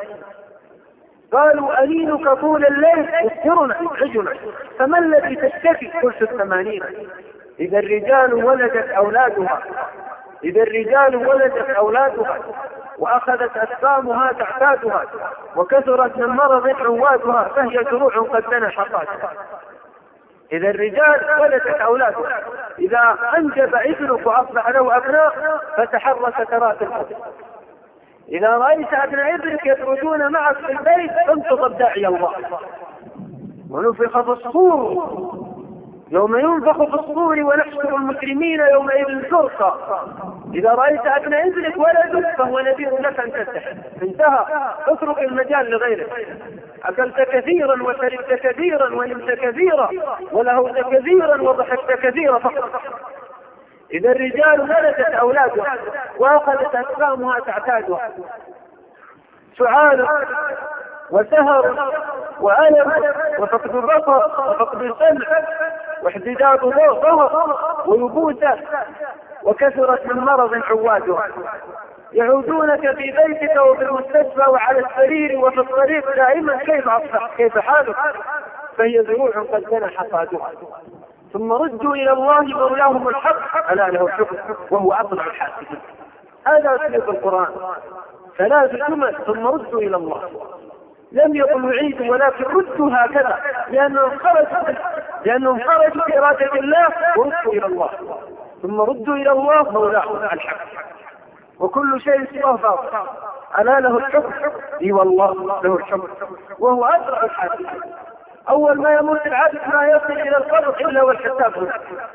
قالوا أنينك طول الليل يسرنا يحرجنا فما الذي تشتكي قلت الثمانين. إذا الرجال ولدت أولادها إذا الرجال ولدت أولادها وأخذت أسقامها تعتادها وكثرت من مرض عوادها فهي جروع قد دنا حقاتها. إذا الرجال ولدت أولادها، إذا أنجب ابنك وأصبح له أبناء فتحرى سكرات القتل. إذا رأيت أبناء ابنك يخرجون معك في البيت فانتظر داعي الله. ونفخ في الصور يوم ينفخ في الصور ونحشر المجرمين يومئذ زرقا. إذا رأيت أبناء ابنك ولدك فهو نذير لك أن تنتهي، انتهى، اترك المجال لغيرك. أكلت كثيرا وشربت كثيرا ونمت كثيرا ولهوت كثيرا وضحكت كثيرا فقط. إذا الرجال ولدت أولادها وأخذت أسقامها تعتادها، سعال وسهر وألم وفقد البصر وفقد السمع واحتداد ظهر ويبوسة وكثرت من مرض عوادها. يعودونك في بيتك وفي المستشفى وعلى السرير وفي الطريق دائما كيف أصبح كيف حالك، فهي ذروع قد دنا حصادها. ثم ردوا إلى الله مولاهم الحق ألا له الحكم وهو أطلع الحاسدين. هذا أسلوب القرآن، ثلاث جمل ثم ردوا إلى الله. لم يقل عيد ولكن ردوا هكذا لأنهم خرجوا لأنهم خرجوا بإرادة الله وردوا إلى الله. ثم ردوا إلى الله مولاهم الحق وكل شيء سواه باطل ألا له الحكم اي والله له الحكم وهو أسرع الحاسبين. أول ما يموت العبد ما يصل إلى القبر إلا والحساب.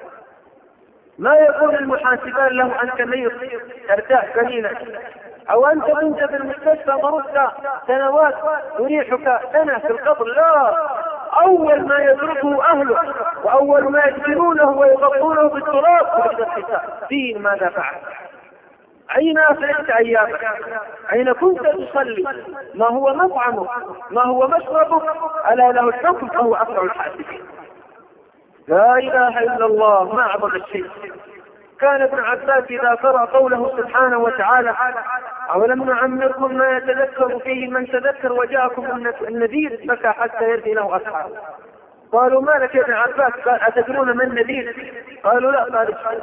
ما يقول المحاسبان له أنت ميت ترتاح قليلا، أو أنت كنت في المستشفى مرضت سنوات يريحك سنة في القبر. لا، أول ما يتركه أهله وأول ما يدفنونه ويغطونه بالتراب بعد الحساب فيه ماذا فعل، أين أفلت أيامك، أين كنت تصلي، ما هو مطعمك، ما هو مشربك، ألا له الحكم فهو أسرع الحاسبين. لا إله إلا الله، ما أعظم الشيء. كان ابن عباس إذا قرأ قوله سبحانه وتعالى أولم نعمركم ما يتذكر فيه من تذكر وجاءكم النذير بكى حتى يرثي له أصحابه. قالوا ما لك يا ابن عباس؟ قال أتدرون من النذير؟ قالوا لا. قال الشيب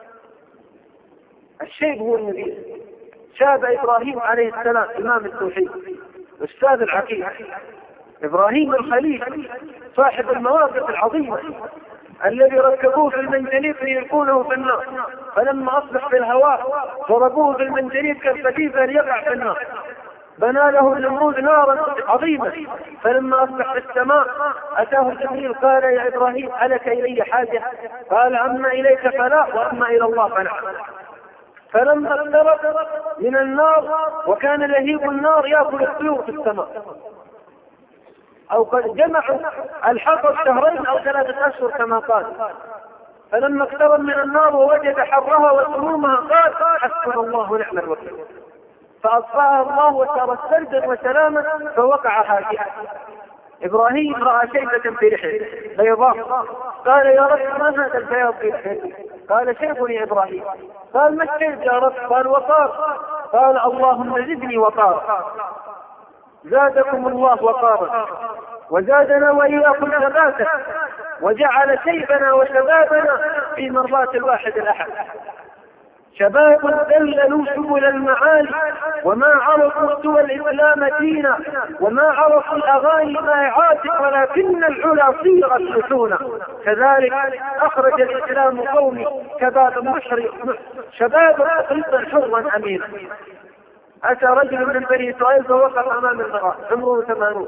الشيب هو النذير. شاب إبراهيم عليه السلام إمام التوحيد أستاذ العقيدة، إبراهيم الخليل صاحب المواقف العظيمة الذي ركبوه في المنجنيق ليلقونه في النار، فلما أصبح في الهواء ضربوه في المنجنيق كالفتيفة ليقع في النار. بنى له النمرود نارا عظيمة، فلما أصبح في السماء أتاه جبريل قال يا إبراهيم ألك إلي حاجة؟ قال أما إليك فلا وأما إلى الله فنعم. فلما اقترب من النار وكان لهيب النار يأكل الطيور في السماء، أو قد جمعوا الحطب شهرين أو ثلاثة أشهر كما قال، فلما اقترب من النار ووجد حرها وسمومها قال حسبنا الله ونعم الوكيل، فأطفأها الله وصارت سردا وسلاما فوقع هادئا. إبراهيم رأى شيبة في لحيته بيضاء، قال يا رب ما هذا البياض في لحيتي؟ قال شيب يا إبراهيم. قال ما الشيب يا رب؟ قال وقار. قال اللهم زدني وقارا. زادكم الله وقارا وزادنا وإياكم ثباتا وجعل شيبنا وشبابنا في مرضاة الواحد الأحد. شباب دللوا سبل المعالي وما عرفوا سوى الإسلام دينا، وما عرفوا الأغاني مائعات ولكن العلا صيغت لسونا. كذلك أخرج الإسلام قومي كباب مشرق شباب قريبا حرا أمينا. أتى رجل من بني إسرائيل فوقف أمام المرأة عمره ثمانون،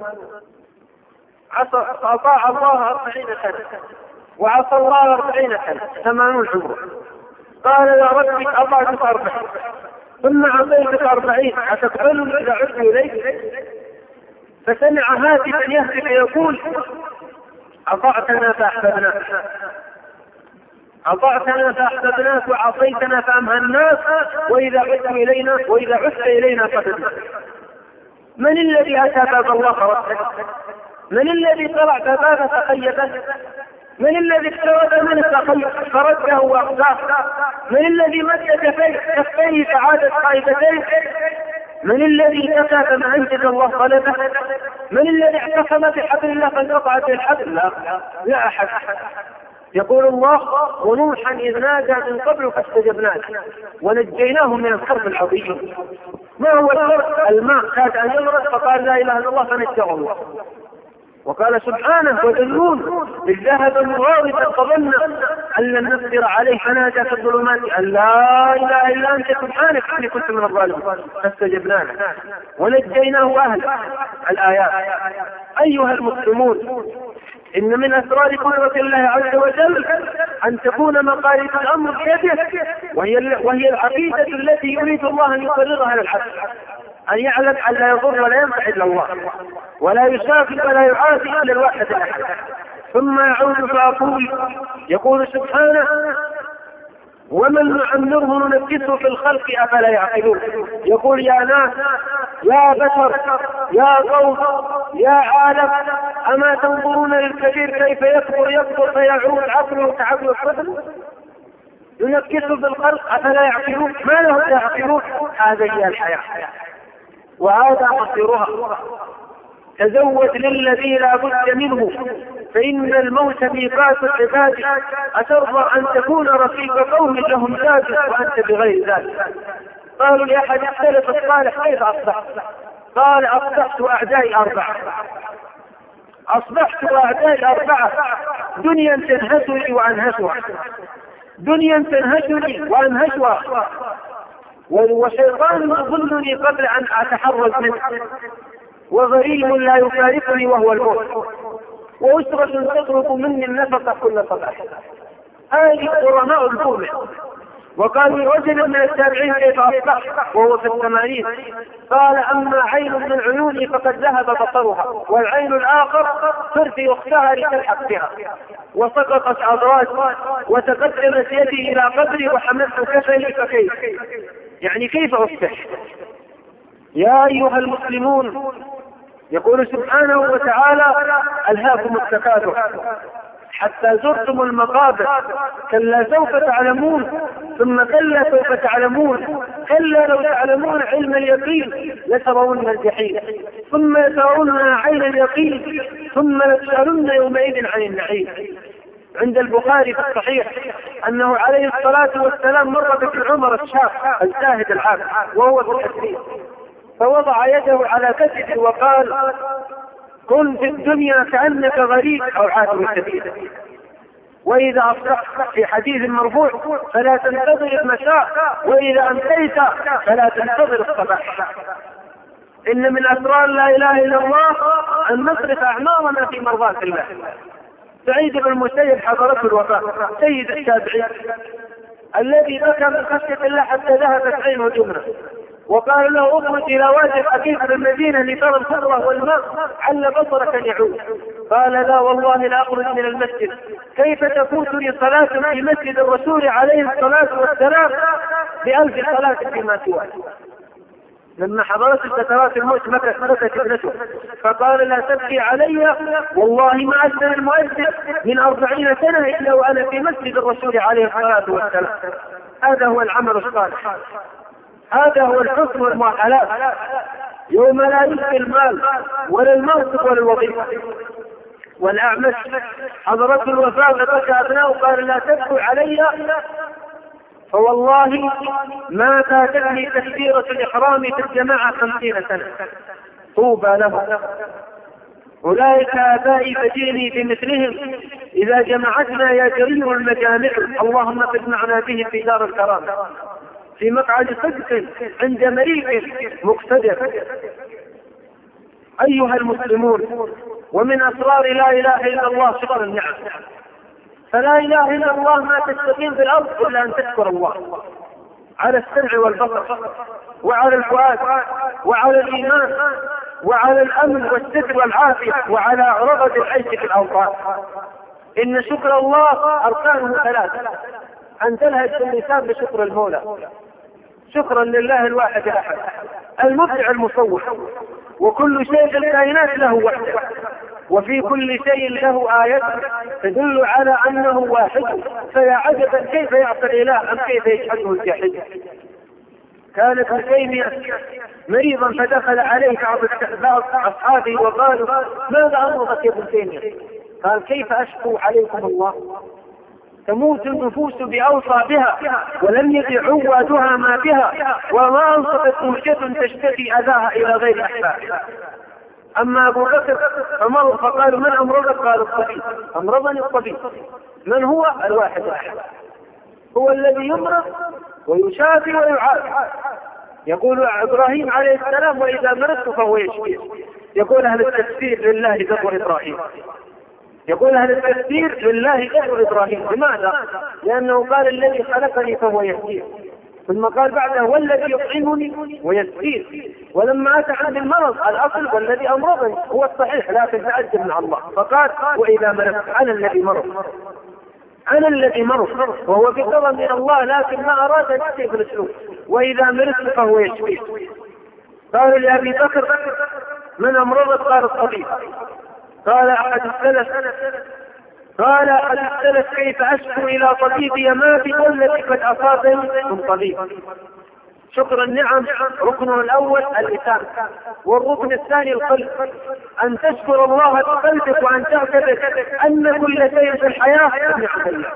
أطاع الله أربعين سنة وعصى الله أربعين سنة، ثمانون عمره. قال يا ربي أطعتك أربعين ثم عصيتك أربعين أتقبلني إذا عدت إليك؟ فسمع هاتفا يهتف يقول أطعتنا فأحببناك، أطعتنا فأحببناك وعصيتنا فأمهلناك، وإذا عدت إلينا وإذا عدت إلينا فقدنا. من الذي أتى باب الله فرده؟ من الذي طلع بابه فخيبه؟ من الذي اقترب منه فرده وأخذاه؟ من الذي مد كفيه فعادت خائبتين؟ من الذي كفى فما أنجز الله طلبه؟ من الذي اعتصم بحبل الله فانقطعت الحبل؟ لا لا أحد. يقول الله ونوحا إذ نادى من قبل فاستجبناه ونجيناه من الكرب العظيم. ما هو الكرب؟ الماء كاد أن يغرق فقال لا إله إلا الله فنجاه الله. وقال سبحانه وذنون إذ ذهب مغاضبا فظن أن لن نقدر عليه فنادى في الظلمات أن لا إله إلا أنت سبحانك إني كنت من الظالمين فاستجبنا له ونجيناه أهله. الآيات. أيها المسلمون، إن من أسرار قدرة الله عز وجل أن تكون مقاليد الأمر بيده، وهي, وهي العقيدة التي يريد الله أن يقررها على العبد، أن يعلم أن لا يضر ولا ينفع إلا الله، ولا يشافي ولا يعافي إلا الواحد الأحد. ثم يعود فأقول يقول سبحانه ومن نعمره ننكسه في الخلق أفلا يعقلون. يقول يا ناس يا بشر يا قوم يا عالم أما تنظرون للكبير كيف يكبر يكبر فيعود عقله كعقل الطفل؟ ينكسه في الخلق أفلا يعقلون. ما لهم يعقلون؟ هذه هي الحياة وهذا مصيرها. تزود للذي لا بد منه فإن الموت ميقات العباد، أترضى أن تكون رفيق قوم لهم ذات وأنت بغير ذلك؟ قالوا لأحد السلف الصالح كيف أصبحت؟ قال أصبحت أعدائي أربعة، أصبحت أعدائي أربعة دنيا تنهشني وأنهشها، دنيا تنهشني وأنهشها، وشيطان يظلني قبل أن أتحرز منه، وغريم لا يفارقني وهو الموت، وأسرة تطلب مني النفقة كل صباح. هذه قرناء البومة. وقال رجل من التابعين كيف أصبح وهو في الثمانين؟ قال أما عين من عيوني فقد ذهب بصرها، والعين الآخر ترفي أختها لتلحق بها، وسقطت أضراج وتقدمت يدي إلى قبري وحملت كفني فكيف؟ يعني كيف أصبح؟ يا أيها المسلمون، يقول سبحانه وتعالى ألهاكم التكاثر حتى زرتم المقابر، كلا سوف تعلمون ثم كلا سوف تعلمون، كلا لو تعلمون علم اليقين لترون الجحيم ثم لترونها عين اليقين ثم لتسألن يومئذ عن النعيم. عند البخاري في الصحيح أنه عليه الصلاة والسلام مر بابن عمر الشاب الزاهد العابد وهو في الحديث، فوضع يده على كتفه وقال كن في الدنيا كأنك غريب أو عابر سبيل. وإذا أصبحت في حديث مرفوع فلا تنتظر المساء، وإذا أمسيت فلا تنتظر الصباح. إن من أسرار لا إله إلا الله أن نصرف أعمارنا في مرضاة الله. سعيد بن المسيب حضرته الوفاة، سيد التابعين الذي بكى من خشية الله حتى ذهبت عينه جمرة، وقال له اخرج إلى وادي الحقيق بالمدينة لترى الخضرة والماء عل بصرك أن يعود. قال لا والله لا أخرج من المسجد، كيف تفوتني صلاة في مسجد الرسول عليه الصلاة والسلام بألف صلاة فيما سواه. لما حضرت سكرات الموت مكت مكت ابنته فقال لا تبكي علي، والله ما أذن المؤذن من أربعين سنة إلا وأنا في مسجد الرسول عليه الصلاة والسلام. هذا هو العمل الصالح، هذا هو الحسن والمؤهلات. يوم لا يبقي المال ولا المنصب ولا الوظيفة. والأعمش حضرته الوفاة فبكى أبناؤه قال لا تبكوا علي، فوالله ما فاتتني تكبيرة الإحرام في الجماعة خمسين سنة. طوبى له. أولئك آبائي فجئني بمثلهم إذا جمعتنا يا جرير المجامع، اللهم اجمعنا به في دار الكرامة في مقعد صدق عند مليك مقتدر. أيها المسلمون، ومن أسرار لا إله إلا الله شكر النعم. فلا إله إلا الله ما تستقيم في الأرض إلا أن تشكر الله على السمع والبصر وعلى الفؤاد وعلى الإيمان وعلى الأمن والستر والعافية وعلى رغد العيش في الأوطان. إن شكر الله أركانه ثلاثة: أن تلهج اللسان بشكر المولى، شكرا لله الواحد الأحد المبدع المصور، وكل شيء في الكائنات له وحده، وفي كل شيء له آية تدل على أنه واحد، فيا عجبا كيف يعصي الإله أم كيف يجحده الجاحد. كان ابن تيمية مريضا فدخل عليه بعض أصحابه وقالوا ماذا أمرك يا ابن تيمية؟ قال كيف أشكو عليكم الله؟ تموت النفوس بأوصى بها ولم يدع عوادها ما بها، وما أنصفت موجة تشتكي أذاها إلى غير أحبابها. أما أبو بكر فمرض فقالوا من أمرضك؟ قال الطبيب. أمرضني الطبيب. من هو؟ الواحد الأحد، هو الذي يمرض ويشافي ويعافي. يقول إبراهيم عليه السلام وإذا مرضت فهو يشفي. يقول أهل التكفير لله ذكر إبراهيم، يقول أهل التكفير لله ذكر إبراهيم. لماذا؟ لأنه قال الذي خلقني فهو يهديه، ثم قال بعده والذي يطعمني ويسقين. ولما أتى عند المرض الأصل والذي أمرضني هو الصحيح، لكن تعجب مع الله فقال وإذا مرضت أنا الذي مرض، أنا الذي مرض، وهو بقدر من الله، لكن ما أراد أن يأتي بالأسلوب وإذا مرضت فهو يشفي. قال لأبي بكر من أمرضت؟ قال الطبيب. قال أحد السلف قال أحد السلف كيف أشكو إلى طبيبي ما في والذي قد أصابني من طبيب. شكر النعم ركنه الأول اللسان، والركن الثاني القلب، أن تشكر الله بقلبك وأن تعتبر أن كل شيء في الحياة نعم الله.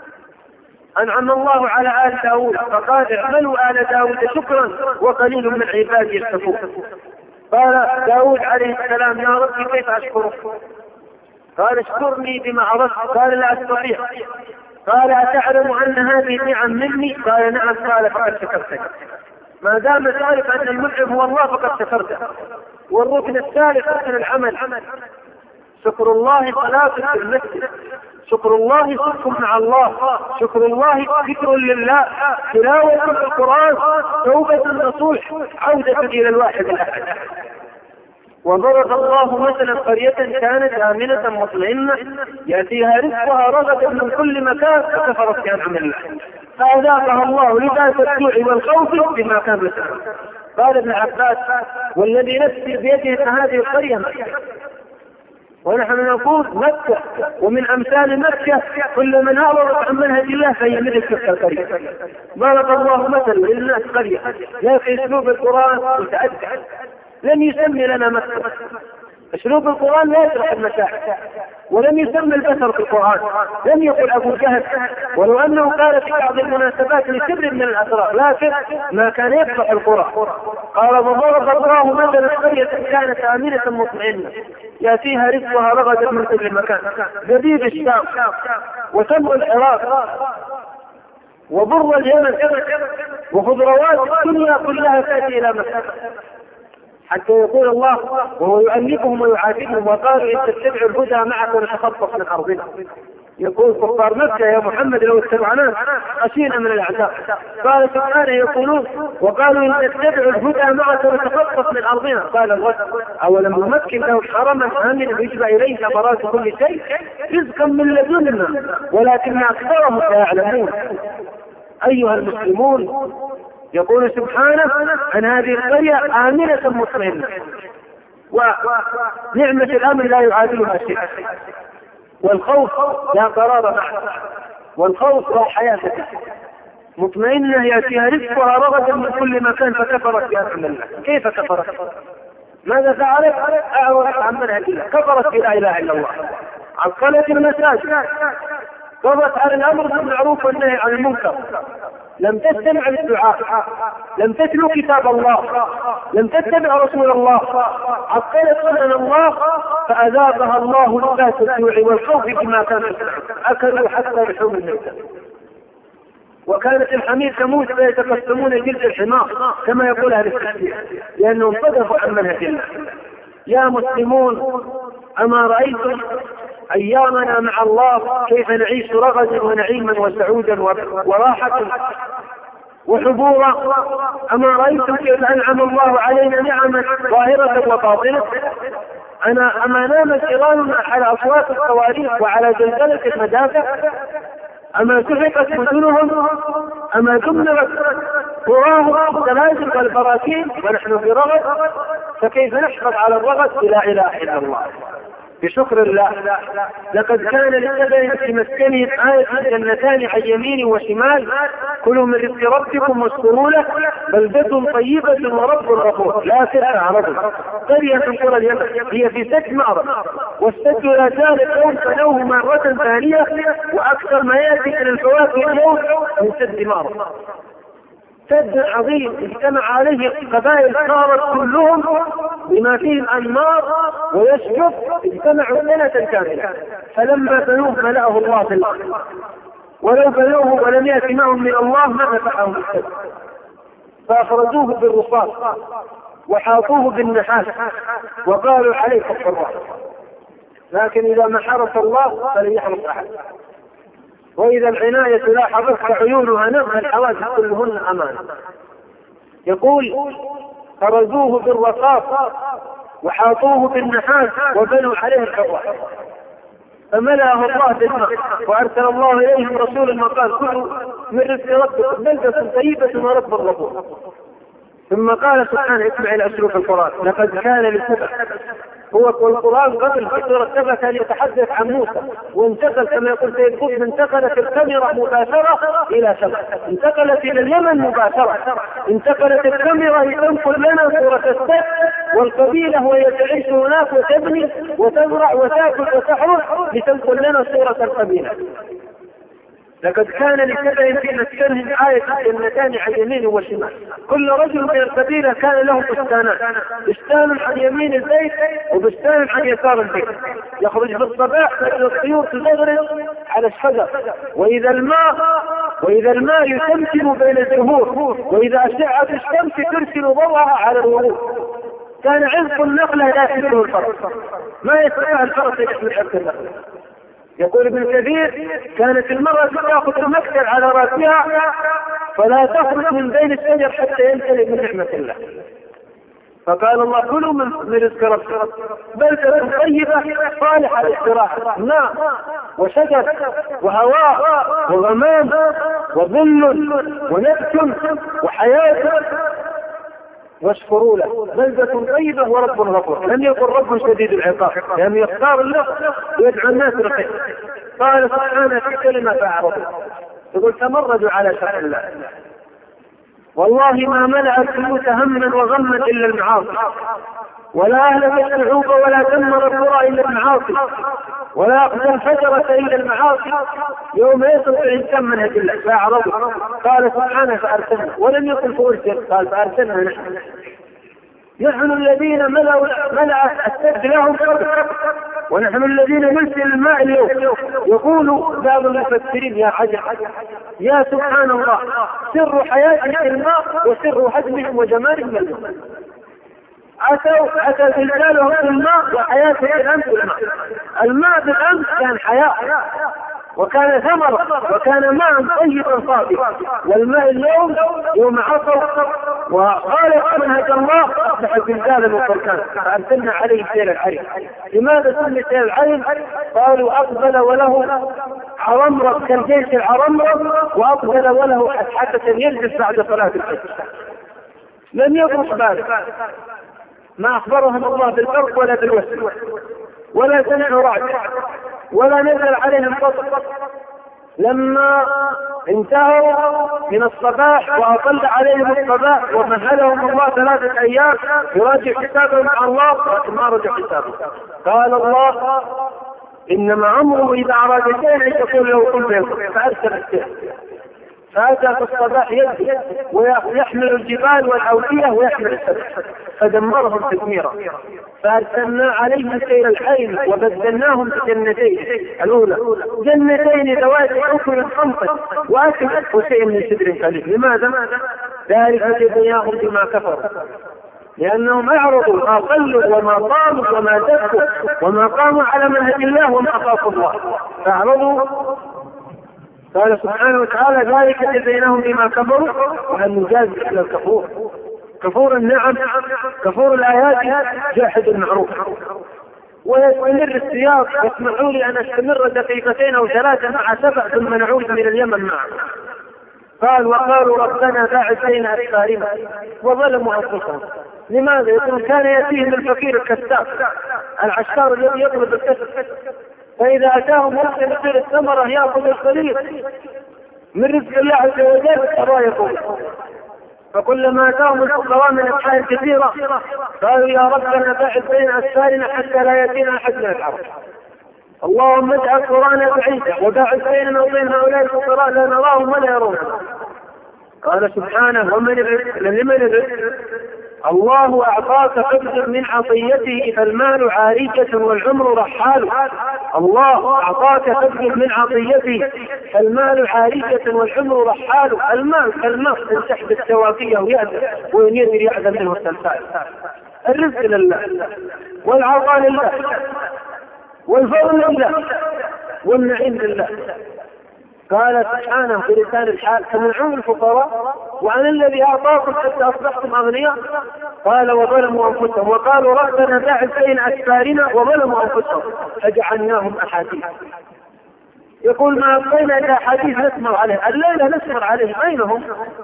أنعم الله على آل داود فقال اعملوا آل داود شكرا وقليل من عبادي الشكور. قال داود عليه السلام يا ربي كيف أشكرك؟ قال اشكرني بما عرفت. قال لا أستطيع. قال أتعلم أن هذه النعم مني؟ قال نعم. قال فقد شكرتك. ما دام تعرف أن المنعم هو الله فقد شكرته. والركن الثالث ركن العمل، شكر الله صلاة في المسجد، شكر الله صدق مع الله، شكر الله ذكر لله، تلاوة القرآن، توبة نصوح، عودة إلى الواحد الأحد. وضرب الله مثلا قرية كانت آمنة مطمئنة يأتيها رزقها رغدا من كل مكان فكفرت بأنعم الله فأذاقها الله لباس الجوع والخوف بما كانوا يصنعون. قال ابن عباس والذي نفسي بيده هذه القرية مكة، ونحن نقول مكة، ومن أمثال مكة كل من أعرض عن منهج الله فهي مثل تلك القرية. ضرب الله مثل للناس قرية لا في أسلوب القرآن متعدد، لم يسمي لنا مكة. أسلوب القرآن لا يشرح المشاعر، ولم يسمى البشر في القرآن. لم يقل أبو جهل، ولو أنه قال في بعض المناسبات لسر من الأسرار، لكن ما كان يفتح القرآن. قال وضرب الله مثلا قرية كانت آمنة مطمئنة يأتيها رزقها رغدا من كل مكان. زبيب الشام وتمر العراق وبر اليمن وخضروات الدنيا كلها تأتي إلى مكة، حتى يقول الله وهو يؤنبهم ويعاتبهم وقالوا إن تتبعوا الهدى معك ونتخطف من أرضنا. يقول كفار مكة يا محمد لو اتبعناك خشينا من الأعداء. قال سبحانه يقولون وقالوا إن تتبعوا الهدى معك ونتخطف من أرضنا. قال الرب أولم نمكن لهم حرما آمنا يجبى إليه ثمرات كل شيء رزقا من لدنا ولكن أكثرهم لا يعلمون. أيها المسلمون، يقول سبحانه أن هذه القرية آمنة مطمئنة ونعمة الأمن لا يعادلها شيء، والخوف لا قرار معه، والخوف لا حياة فيه، مطمئنة يأتيها رزقها رغدا من كل مكان فكفرت بأنعم الله. كيف كفرت؟ ماذا فعلت؟ أعرضت عن منهج الله، كفرت بلا إله إلا الله، عطلت المساجد، قضت على الأمر بالمعروف والنهي عن المنكر، لم تستمع للدعاء، لم تتلو كتاب الله، لم تتبع رسول الله، عطلت سنن الله فأذاقها الله لباس الجوع والخوف بما كانوا يصنعون. أكلوا حتى لحوم الميتة، وكانت الحمير تموت فيتقسمون جلد الحمار كما يقول أهل التفسير لأنهم صدفوا عن منهج الله. يا مسلمون، أما رأيتم أيامنا مع الله كيف نعيش رغدا ونعيما وسعودا وراحة وحبورا؟ أما رأيتم كيف أنعم الله علينا نعما ظاهرة وباطنة؟ أنا أما نامت إيراننا على أصوات الصواريخ وعلى زلزلة المدافع؟ أما سحقت مدنهم؟ أما دمرت قراهم الزلازل والبراكين ونحن في رغد؟ فكيف نحفظ على الرغد لا إله إلا الله؟ بشكر الله لقد كان للسبع في مسكنهم آية جنتان عن يمين وشمال كلوا من رزق ربكم واشكروا له بلدة طيبة ورب غفور. لا تسع رجل قرية من قرى اليمن هي في سد معرض، والسد لا زال اليوم فنوه مرة ثانية، وأكثر ما يأتي من الفواكه اليوم من سد معرض. سد عظيم اجتمع عليه قبائل صارت كلهم بما فيهم النار ويشجب، اجتمعوا سنة كاملة، فلما بنوه ملأه الله في الأرض، ولو بنوه ولم يأتي معهم من الله ما نفعهم السد، فأخرجوه بالرصاص وحاطوه بالنحاس وقالوا عليك الحراس. لكن إذا ما حرس الله فلن يحرس أحد، وإذا العناية لا حرصت عيونها نظر الحوادث كلهن أمانة. يقول فرزوه بالرصاص وحاطوه بالنحاس وبنوا عليه الحراس، فملأه الله بالماء وأرسل الله إليهم رسولا وقال كلوا من رزق ربكم بلدة طيبة ورب غفور. ثم قال سبحانه اسمع إلى أسلوب القرآن لقد كان لسبع. هو القرآن قبل في سورة سبع كان يتحدث عن موسى، وانتقل كما يقول سيد قطب انتقلت الكاميرا مباشرة إلى سبع، انتقلت إلى اليمن مباشرة، انتقلت الكاميرا لتنقل لنا سورة السبع والقبيلة وهي تعيش هناك وتبني وتزرع وتأكل وتحرث لتنقل لنا سورة القبيلة. لقد كان لسبع في مسكنهم آية جنتان عن يمين وشمال كل رجل من القبيلة كان له بستانان، بستان عن يمين البيت وبستان عن يسار البيت، يخرج بالصباح تجد الطيور تزغرد على الشجر، وإذا الماء وإذا الماء يتمتم بين الزهور، وإذا أشعت الشمس ترسل ضوءها على الورود. كان عزق النخلة لا يحمله الفرس، ما يستطيع الفرس يحمل عزق النخلة. يقول ابن كثير كانت المرأة تأخذ المكتل على رأسها فلا تخرج من بين الشجر حتى يمتلئ من نعمة الله. فقال الله كلوا من رزق ربكم بلدة طيبة صالحة للزراعة، ماء وشجر وهواء وغمام وظل ونبت وحياة واشكروا له بلدة طيبة ورب غفور. لم يقل رب شديد العقاب، لم يختار الله ويدعو الناس للخير. قال سبحانه في كلمة فأعرضوا يقول تمردوا على شرع الله والله ما ملأت البيوت هما وغما إلا المعاصي، ولا أهلك الشعوب ولا دمر القرى إلا المعاصي، ولا أخذ الفجرة إلا المعاصي يوم يصل الإنسان منهج الله فأعرضوا. قال سبحانه فأرسلنا، ولم يقل فأرسل، قال فأرسلنا نحن. نحن الذين ملأوا ملأ السد لهم ونحن الذين نرسل الماء اليوم. يقول بعض المفسرين يا عجب يا سبحان الله، سر حياتهم الماء وسر هدمهم وجمالهم الماء. أتوا أتى زلزالهم في الماء وحياتهم الأمس الماء. الماء بالأمس كان حياة وكان ثمرة وكان ماء طيبا صافيا، والماء اليوم يوم عصوا وقال منهج الله أصبح زلزالا وبركانا فأرسلنا عليه سيل العرم. لماذا سمي سيل العرم؟ قالوا أقبل وله عرمرم كالجيش العرمرم، وأقبل وله حتى يجلس بعد صلاة الفجر. لم يبرح باله، ما أخبرهم الله بالبرق ولا بالوسع ولا سمعوا رعد ولا نزل عليهم قطر. لما انتهوا من الصباح وأطل عليهم الصباح ومهلهم الله ثلاثة أيام يراجع حسابهم مع الله، لكن ما رجع حسابه. قال الله إنما أمره إذا أراد شيئا أن يقول له كن فيكون، فأرسل السيل فأتى في الصباح يجري ويحمل الجبال والأودية ويحمل السبع فدمرهم تدميرا. فأرسلنا عليهم سيل العين وبدلناهم بجنتين، الأولى جنتين ذوات أكل خمط وأكل وشيء من سدر قليل. لماذا؟ ذلك جزيناهم بما كفروا، لأنهم أعرضوا ما صلوا وما قاموا وما دفوا وما قاموا على منهج الله وما خافوا الله فأعرضوا. قال سبحانه وتعالى ذلك جزيناهم بما كفروا وهل نجازي إلا الكفور. كفور النعم كفور الآيات جاحد المعروف. ويستمر السياق، يسمحوا لي أن أستمر دقيقتين أو ثلاثة مع سبع ثم نعود من اليمن معه. قال وقالوا ربنا باعث بين أسفارنا وظلموا أنفسهم. لماذا؟ يقول كان يأتيهم الفقير الكساب العشار الذي يطلب الكسب، فإذا أتاهم رزق مثل الثمرة يأخذ القليل من رزق الله عز وجل تضايقوا. فكلما أتاهم الفقراء من أسحار كثيرة قالوا يا ربنا باعث بين أسفارنا حتى لا يأتينا أحد من العرب. اللهم اجعل قرانا بعيدا وباعث بيننا وبين هؤلاء الفقراء لا نراهم ولا يروننا. قال سبحانه ومن الرزق لمن الرزق؟ الله أعطاك فابذل من عطيته فالمال عارجة والعمر رحال. الله أعطاك فابذل من عطيته فالمال عارجة والعمر رحال. المال كالماء تنسحب السواقية ويأذن وينير يعذب منه السلسال. الرزق لله والعطاء لله والفضل لله والنعيم لله. قال سبحانه في لسان الحال تمنعون الفقراء وأنا الذي أعطاكم حتى أصبحتم أغنياء. قال وظلموا أنفسهم وقالوا ربنا باعث بين أسفارنا وظلموا أنفسهم فجعلناهم أحاديث. يقول ما أبقينا إلى حديث نسمر عليه، الليلة نسمر عليه أين هم؟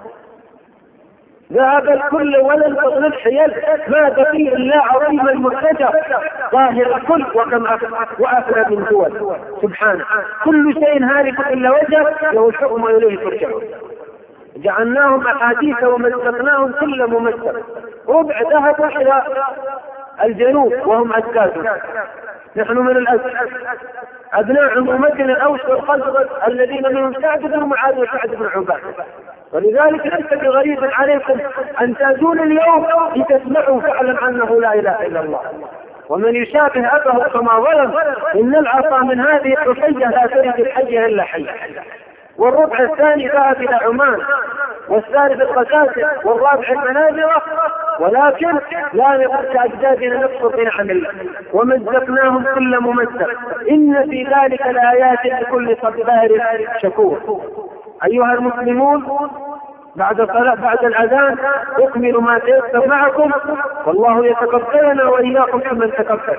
ذهب الكل ولن تطل الحيل ما بقي إلا عظيم المرتجى ظاهر الكل وكم وأفنى من دول. سبحانه كل شيء هالك إلا وجه له الحكم وإليه ترجعون. جعلناهم أحاديث ومزقناهم كل ممزق. ربع ذهبوا إلى الجنوب وهم أسكاز، نحن من الأسد أبناء عمومتنا الأوس والخزرج الذين منهم سعد بن معاذ وسعد بن عباد. ولذلك ليس بغريب عليكم أن تأتون اليوم لتسمعوا فاعلم أنه لا إله إلا الله. ومن يشابه أبه كما ظلم إن العصا من هذه الحصية لا ترد الحية إلا حية. والربع الثاني ذهب إلى عمان والثالث القساسة والرابع المنازرة، ولكن لا نقول كأجدادنا نقصر بنعم الله ومزقناهم كل ممزق إن في ذلك الآيات لكل صبار شكور. أيها المسلمون بعد صلاة بعد الأذان أكمل ما تيسر معكم والله يتقبلنا وإياكم كمن تقبل.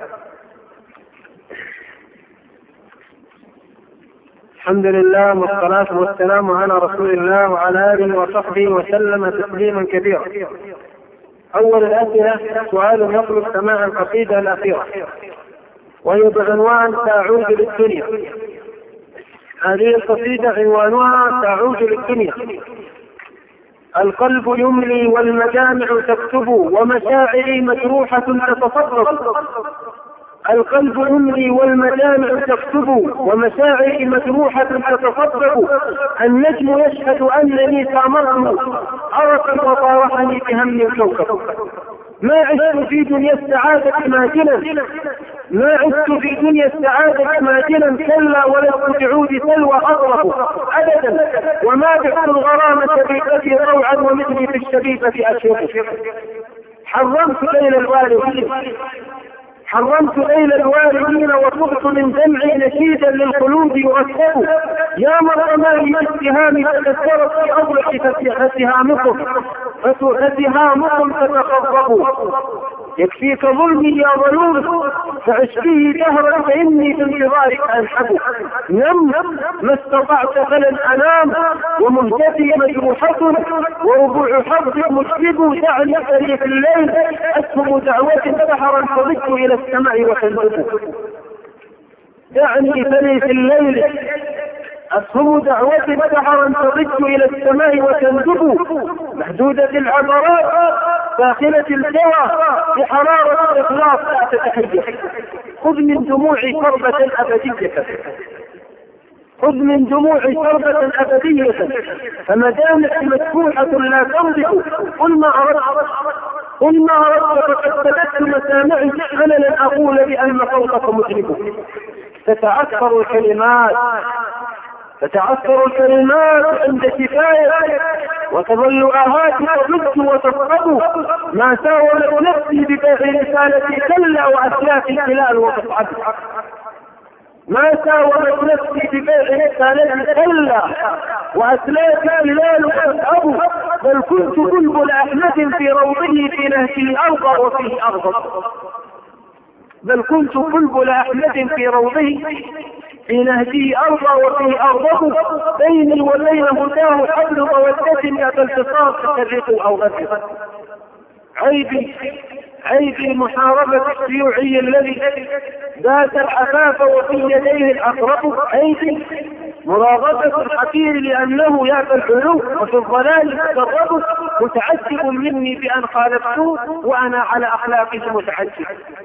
الحمد لله والصلاة والسلام على رسول الله وعلى آله وصحبه وسلم تسليما كثيرا. أول الأسئلة سؤال يطلب سماع القصيدة الأخيرة وهي بعنوان تعود للدنيا. هذه القصيدة عنوانها تعود للدنيا. القلب يملي والمجامع تكتب ومشاعري مجروحة تتصرف. القلب يملي والمجامع تكتب ومشاعري مجروحة تتصرف. النجم يشهد أنني سامرت عرقا وطارحني بهم الكوكب. ما عشت في دنيا السعادة ماجلا، ما عشت في دنيا السعادة ماجلا، كلا ولست بعود سلوى أغرق أبدا، وما بعت الغرامة بيتي روعا ومثلي في الشبيبة أشرق. حرمت ليل الوالدين حرمت ليل الوالدين وطغت من دمعي نشيدا للقلوب يؤثر. يا مرماني بالسهام تكسرت في أضلع فسهامكم فسهامكم تتخضبوا. يكفيك ظلمي يا ظلوم فعش به دهرا فإني في انتظارك أنحب. نم ما استطعت فلن أنام ومهجتي مجروحة وربوع حظي مشرب. دعني لي في الليل أسهم دعوة سحرا فضجت إلى السماء وتنزب. دعني فلي في الليل أسهم دعوة سحرا فضجت إلى السماء وتنزب. محدودة العبرات داخلة الجوى بحرارة الإخلاص لا تتحير. خذ من دموعي كربة أبدية خذ من دموعي كربة أبدية فما دامت مدفوعة لا تنضح. قل ما أردت قل ما أردت فقد سددت مسامعي. أنا لن أقول بأن صوتك مذنب. تتعثر الكلمات تتعثر الكلمات عند كفاية وتظل آهاتي تضج وتصعب. ما ساولت نفسي ببيع رسالتي كلا وأسلافي خلال وتصعب. ما ساولت نفسي ببيع رسالتي كلا وأسلافي خلال وتصعب. بل كنت بلبل أحمد في روضه في نهجه أرضى وفيه أغضب. بل كنت بلبل أحمد في روضه في نهجه أرضى وفيه أغضب. بيني وبين هداه حبل مودة أبى التصار تفرق أو غدر. عيبي عيبي محاربة الشيوعي الذي ذات العفاف وفي يديه الأقرب. عيبي مراغبة الحقير لأنه يأبى الحلو وفي الضلال تجرب. متعجب مني بأن خالفته وأنا على أخلاقه متعجب.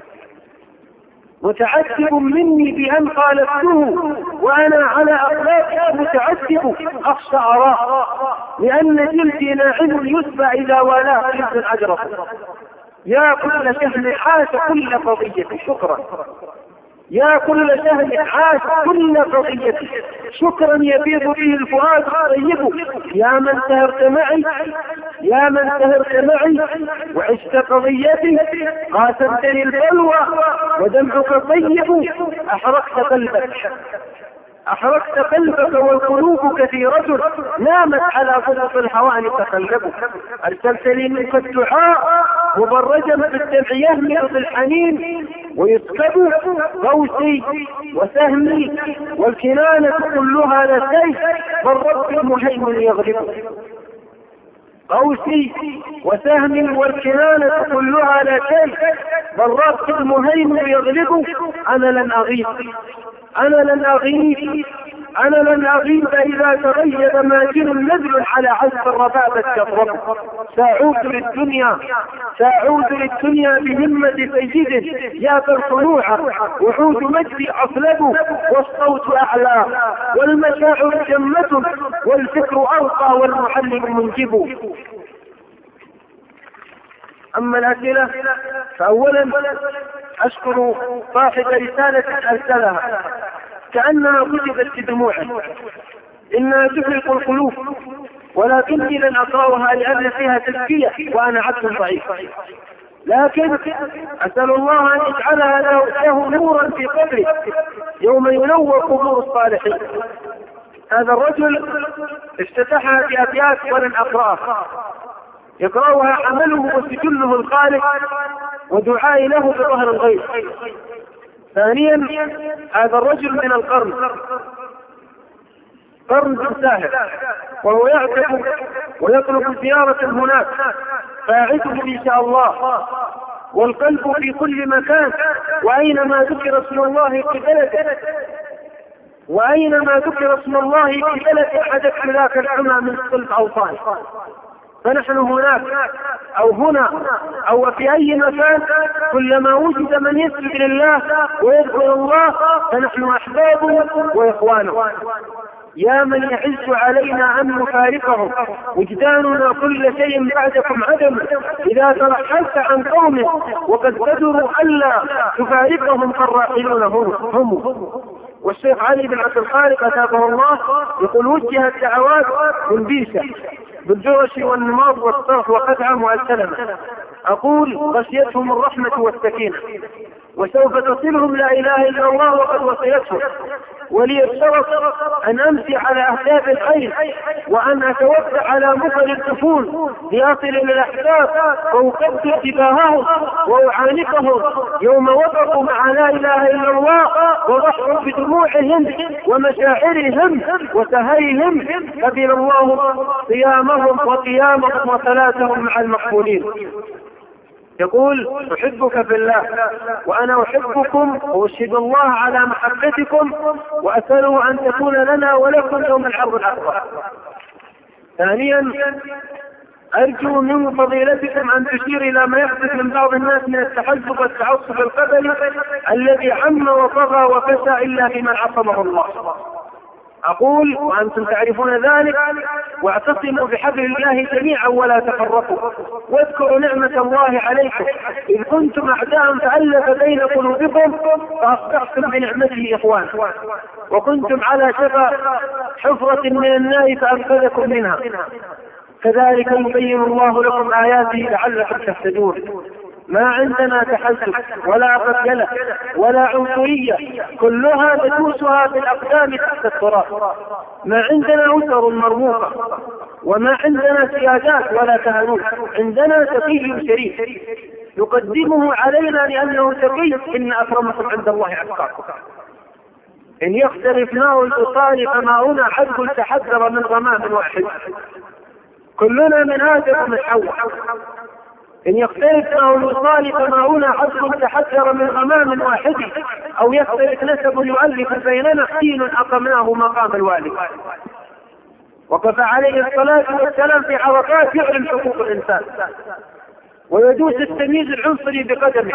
متعجب مني بأن خالفته وأنا على أخلاقه متعجب. أخشى أراه لأن جلدي ناعم يسبى إذا والاه جلد أجرب. يا كل شهر عاش كل قضية شكرا يا كل شهر عاش كل قضية شكرا يبيض به الفؤاد الطيب. يا من سهرت معي يا من سهرت معي وعشت قضيتي قاسمتني البلوى ودمعك طيب. أحرقت قلبك أحرقت قلبك والقلوب كثيرة نامت على غلط الهوان تقلب. أرسلتني منك الدعاء مبرجا بالدمع يهمر بالحنين ويسكب. غوثي وسهمي والكنانة كلها لسيف والرب المهيمن يغلب. قوسي وسهمي والكنانة كلها لسيف والرب المهيمن يغلب. أنا لن أغيب أنا لن أغيب أنا لن أغيب إذا تغيب ماجن نزل على عزف الربابة يضرب. سأعود للدنيا سأعود للدنيا بهمة سيد يا الطلوع وعود مجدي أصلب. والصوت أعلى والمشاعر جمة والفكر أرقى والمعلم منجب. أما الأسئلة فأولا أشكر صاحب رسالة أرسلها كأنها كتبت بدموعه إنها تفرق القلوب ولكني لن أقرأها لأن فيها تزكية وأنا عبد ضعيف. لكن أسأل الله أن يجعلها له نورا في قبره يوم ينور قبور الصالحين. هذا الرجل افتتحها بأبيات ولن أقرأها يقرأها عمله وسجله الخالق ودعائي له بظهر الغيب. ثانيا هذا الرجل من القرن قرن بن ساهر وهو يعتقد ويطلب زيارة هناك فأعده إن شاء الله. والقلب في كل مكان وأينما ذكر اسم الله في بلده وأينما ذكر اسم الله في بلده حدث ذاك العمى من قلب أوطان. فنحن هناك أو هنا أو في أي مكان كلما وجد من يسجد لله ويذكر الله فنحن أحبابه وإخوانه. يا من يعز علينا أن نفارقهم، وجداننا كل شيء بعدكم عدم، إذا ترحلت عن قومك وقد قدروا ألا تفارقهم فالراحلون هم. والشيخ علي بن عبد الخالق أتابه الله يقول: وجهت دعوات من بيشة بالجرش والنماط والصرف وقطعة والسلمة، أقول غشيتهم الرحمة والسكينة، وسوف تصلهم لا إله إلا الله وقد وصلتهم، ولي الشرف أن أمشي على أهداف الخير، وأن أتوسع على مثل الطفول لأصل إلى الأحداث وأقدر اتباههم وأعانقهم يوم وقفوا مع لا إله إلا الله وضحوا بدموعهم ومشاعرهم وسهرهم، قبل الله صيامهم وقيامهم وصلاتهم مع المقبولين. يقول: أحبك في الله وأنا أحبكم، وأشهد الله على محبتكم، وأسأله أن تكون لنا ولكم يوم العرض الأكبر. ثانيا، أرجو من فضيلتكم أن تشير إلى ما يحدث من بعض الناس من التحزب والتعصب القبلي الذي عم وطغى وفسى إلا بمن عصمه الله. أقول وأنتم تعرفون ذلك: واعتصموا بحبل الله جميعا ولا تفرقوا، واذكروا نعمة الله عليكم إذ كنتم أعداء فألف بين قلوبكم فأصبحتم بنعمته إخوانا، وكنتم على شفا حفرة من النار فأنقذكم منها، كذلك يبين الله لكم آياته لعلكم تهتدون. ما عندنا تحزب ولا قتلة ولا عنصرية، كلها ندوسها بالأقدام تحت التراب. ما عندنا أسر مرموقة، وما عندنا سيادات ولا كهنوت، عندنا تقي شريف يقدمه علينا لأنه تقي. إن أكرمكم عند الله أتقاكم. إن يختلف ماء الأصال فماؤنا حد تحذر من غمام واحد، كلنا من آدم ومن حواء. إن يختلف ماء الوصال فماؤنا حد تحذر من غمام واحد، أو يختلف نسب يؤلف بيننا حين أقمناه مقام الوالد. وقف عليه الصلاة والسلام في عرفات يعلن حقوق الإنسان، ويدوس التمييز العنصري بقدمه،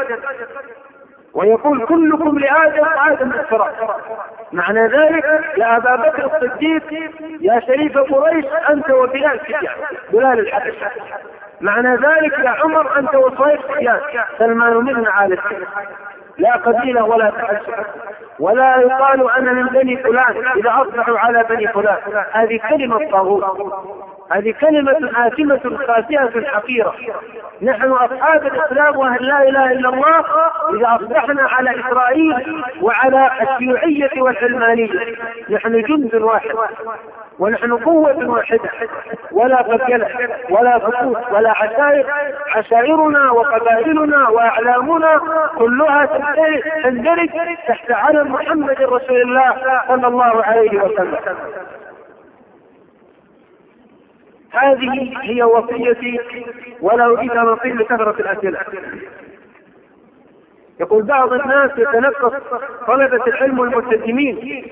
ويقول: كلكم لآدم وآدم التراب. معنى ذلك يا أبا بكر الصديق يا شريف قريش أنت وبلال سفيان بلال الحبش، معنى ذلك يا عمر أنت وصهيب سفيان سلمان منا عالم، لا قبيلة ولا تحسب، ولا يقال أنا من بني فلان إذا أصبحوا على بني فلان. هذه كلمة طاغوت، هذه كلمة آثمة خاسئة حقيرة. نحن أصحاب الإسلام وأهل لا إله إلا الله إذا أصبحنا على إسرائيل وعلى الشيوعية والعلمانية، نحن جند واحد ونحن قوة واحدة، ولا قبيلة ولا فصول ولا عشائر. عشائرنا وقبائلنا وأعلامنا كلها تندرج تحت علم محمد رسول الله صلى الله عليه وسلم. هذه هي وصيتي، ولا أريد أن أطيل لكثرة الأسئلة. يقول بعض الناس يتنقص طلبة العلم الملتزمين،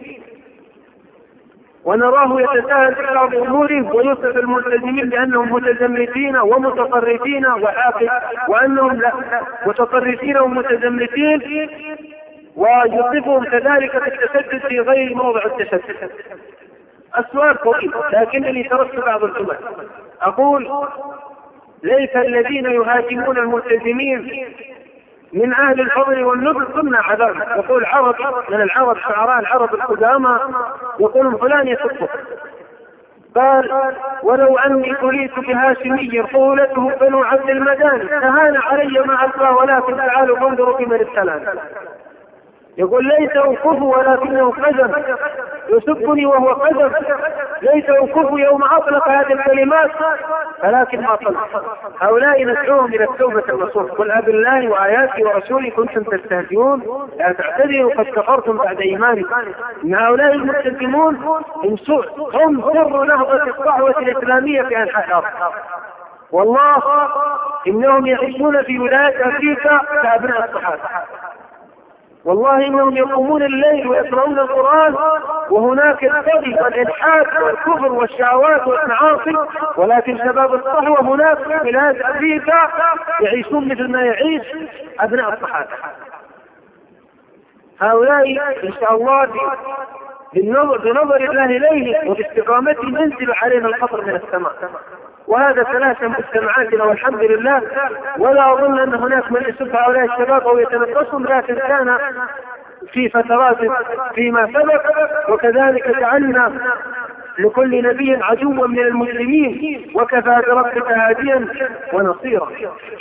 ونراه يتساهل في بعض أمورهم ويوصف الملتزمين بأنهم متزمتين ومتطرفين وعاقل، وأنهم لا متطرفين ومتزمتين، ويصفهم كذلك بالتشدد في غير موضع التشدد. السؤال طويل لكنني تركت بعض الجمل. أقول: ليس الذين يهاجمون الملتزمين من أهل الفضل والنبل ضمن عذاب. يقول عرب من العرب، شعراء العرب القدامى، يقول فلان يسبه، قال: ولو أني تريد بهاشمي طولته بنو عبد المدان تهان علي ما أسوى، ولكن تعالوا فانظروا في من السلام. يقول: ليس أوقف ولكنه قدم يسبني وهو قدم، ليس أوقف يوم أطلق هذه الكلمات ولكن ما طلق. هؤلاء ندعوهم إلى التوبة النصوح. قل أب الله وآياته ورسوله كنتم تستهزئون لا تعتذروا قد كفرتم بعد إيمانكم. إن هؤلاء الملتزمون هم سر نهضة الدعوة الإسلامية في أنحاء الأرض. والله إنهم يعيشون في ولايات أفريقيا كأبناء الصحابة، والله إنهم يقومون الليل ويقرؤون القرآن، وهناك الكذب والإلحاد والكفر والشهوات والمعاصي، ولكن شباب الصحوة هناك في بلاد أمريكا يعيشون مثل ما يعيش أبناء الصحابة. هؤلاء إن شاء الله بنظر الله إليه وباستقامته ينزل علينا القطر من السماء. وهذا تلاشى مجتمعاتنا والحمد لله، ولا أظن أن هناك من يسب هؤلاء الشباب أو يتنقصهم، لكن كان في فترات فيما سبق. وكذلك جعلنا لكل نبي عدوا من المسلمين، وكفى بربك هاديا ونصيرا.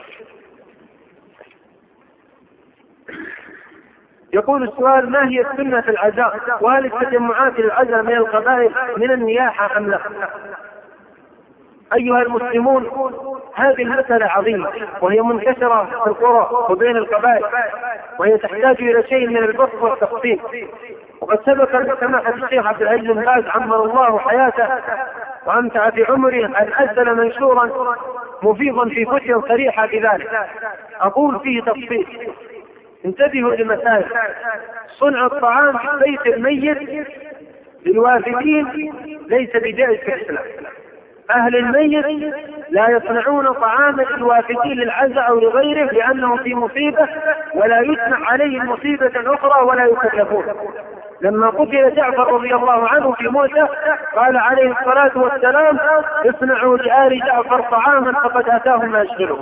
يقول السؤال: ما هي السنة في العزاء؟ وهل التجمعات للعزاء من القبائل من النياحة أم لا؟ أيها المسلمون، هذه المسألة عظيمة وهي منتشرة في القرى وبين القبائل، وهي تحتاج إلى شيء من البسط والتفصيل. وقد سبق لسماحة الشيخ عبد العزيز بن باز عمر الله حياته وأمتع في عمره أن أنزل منشورا مفيضا في فتية صريحة بذلك، أقول فيه تفصيل. انتبهوا لمسائل: صنع الطعام في بيت الميت للوافدين ليس بجائز في الإسلام. أهل الميت لا يصنعون طعاما للوافدين للعزاء أو لغيره لأنه في مصيبة، ولا يسمع عليه مصيبة أخرى ولا يكلفون. لما قتل جعفر رضي الله عنه في موته قال عليه الصلاة والسلام: اصنعوا لآل جعفر طعاما فقد أتاهم ما يشغلهم.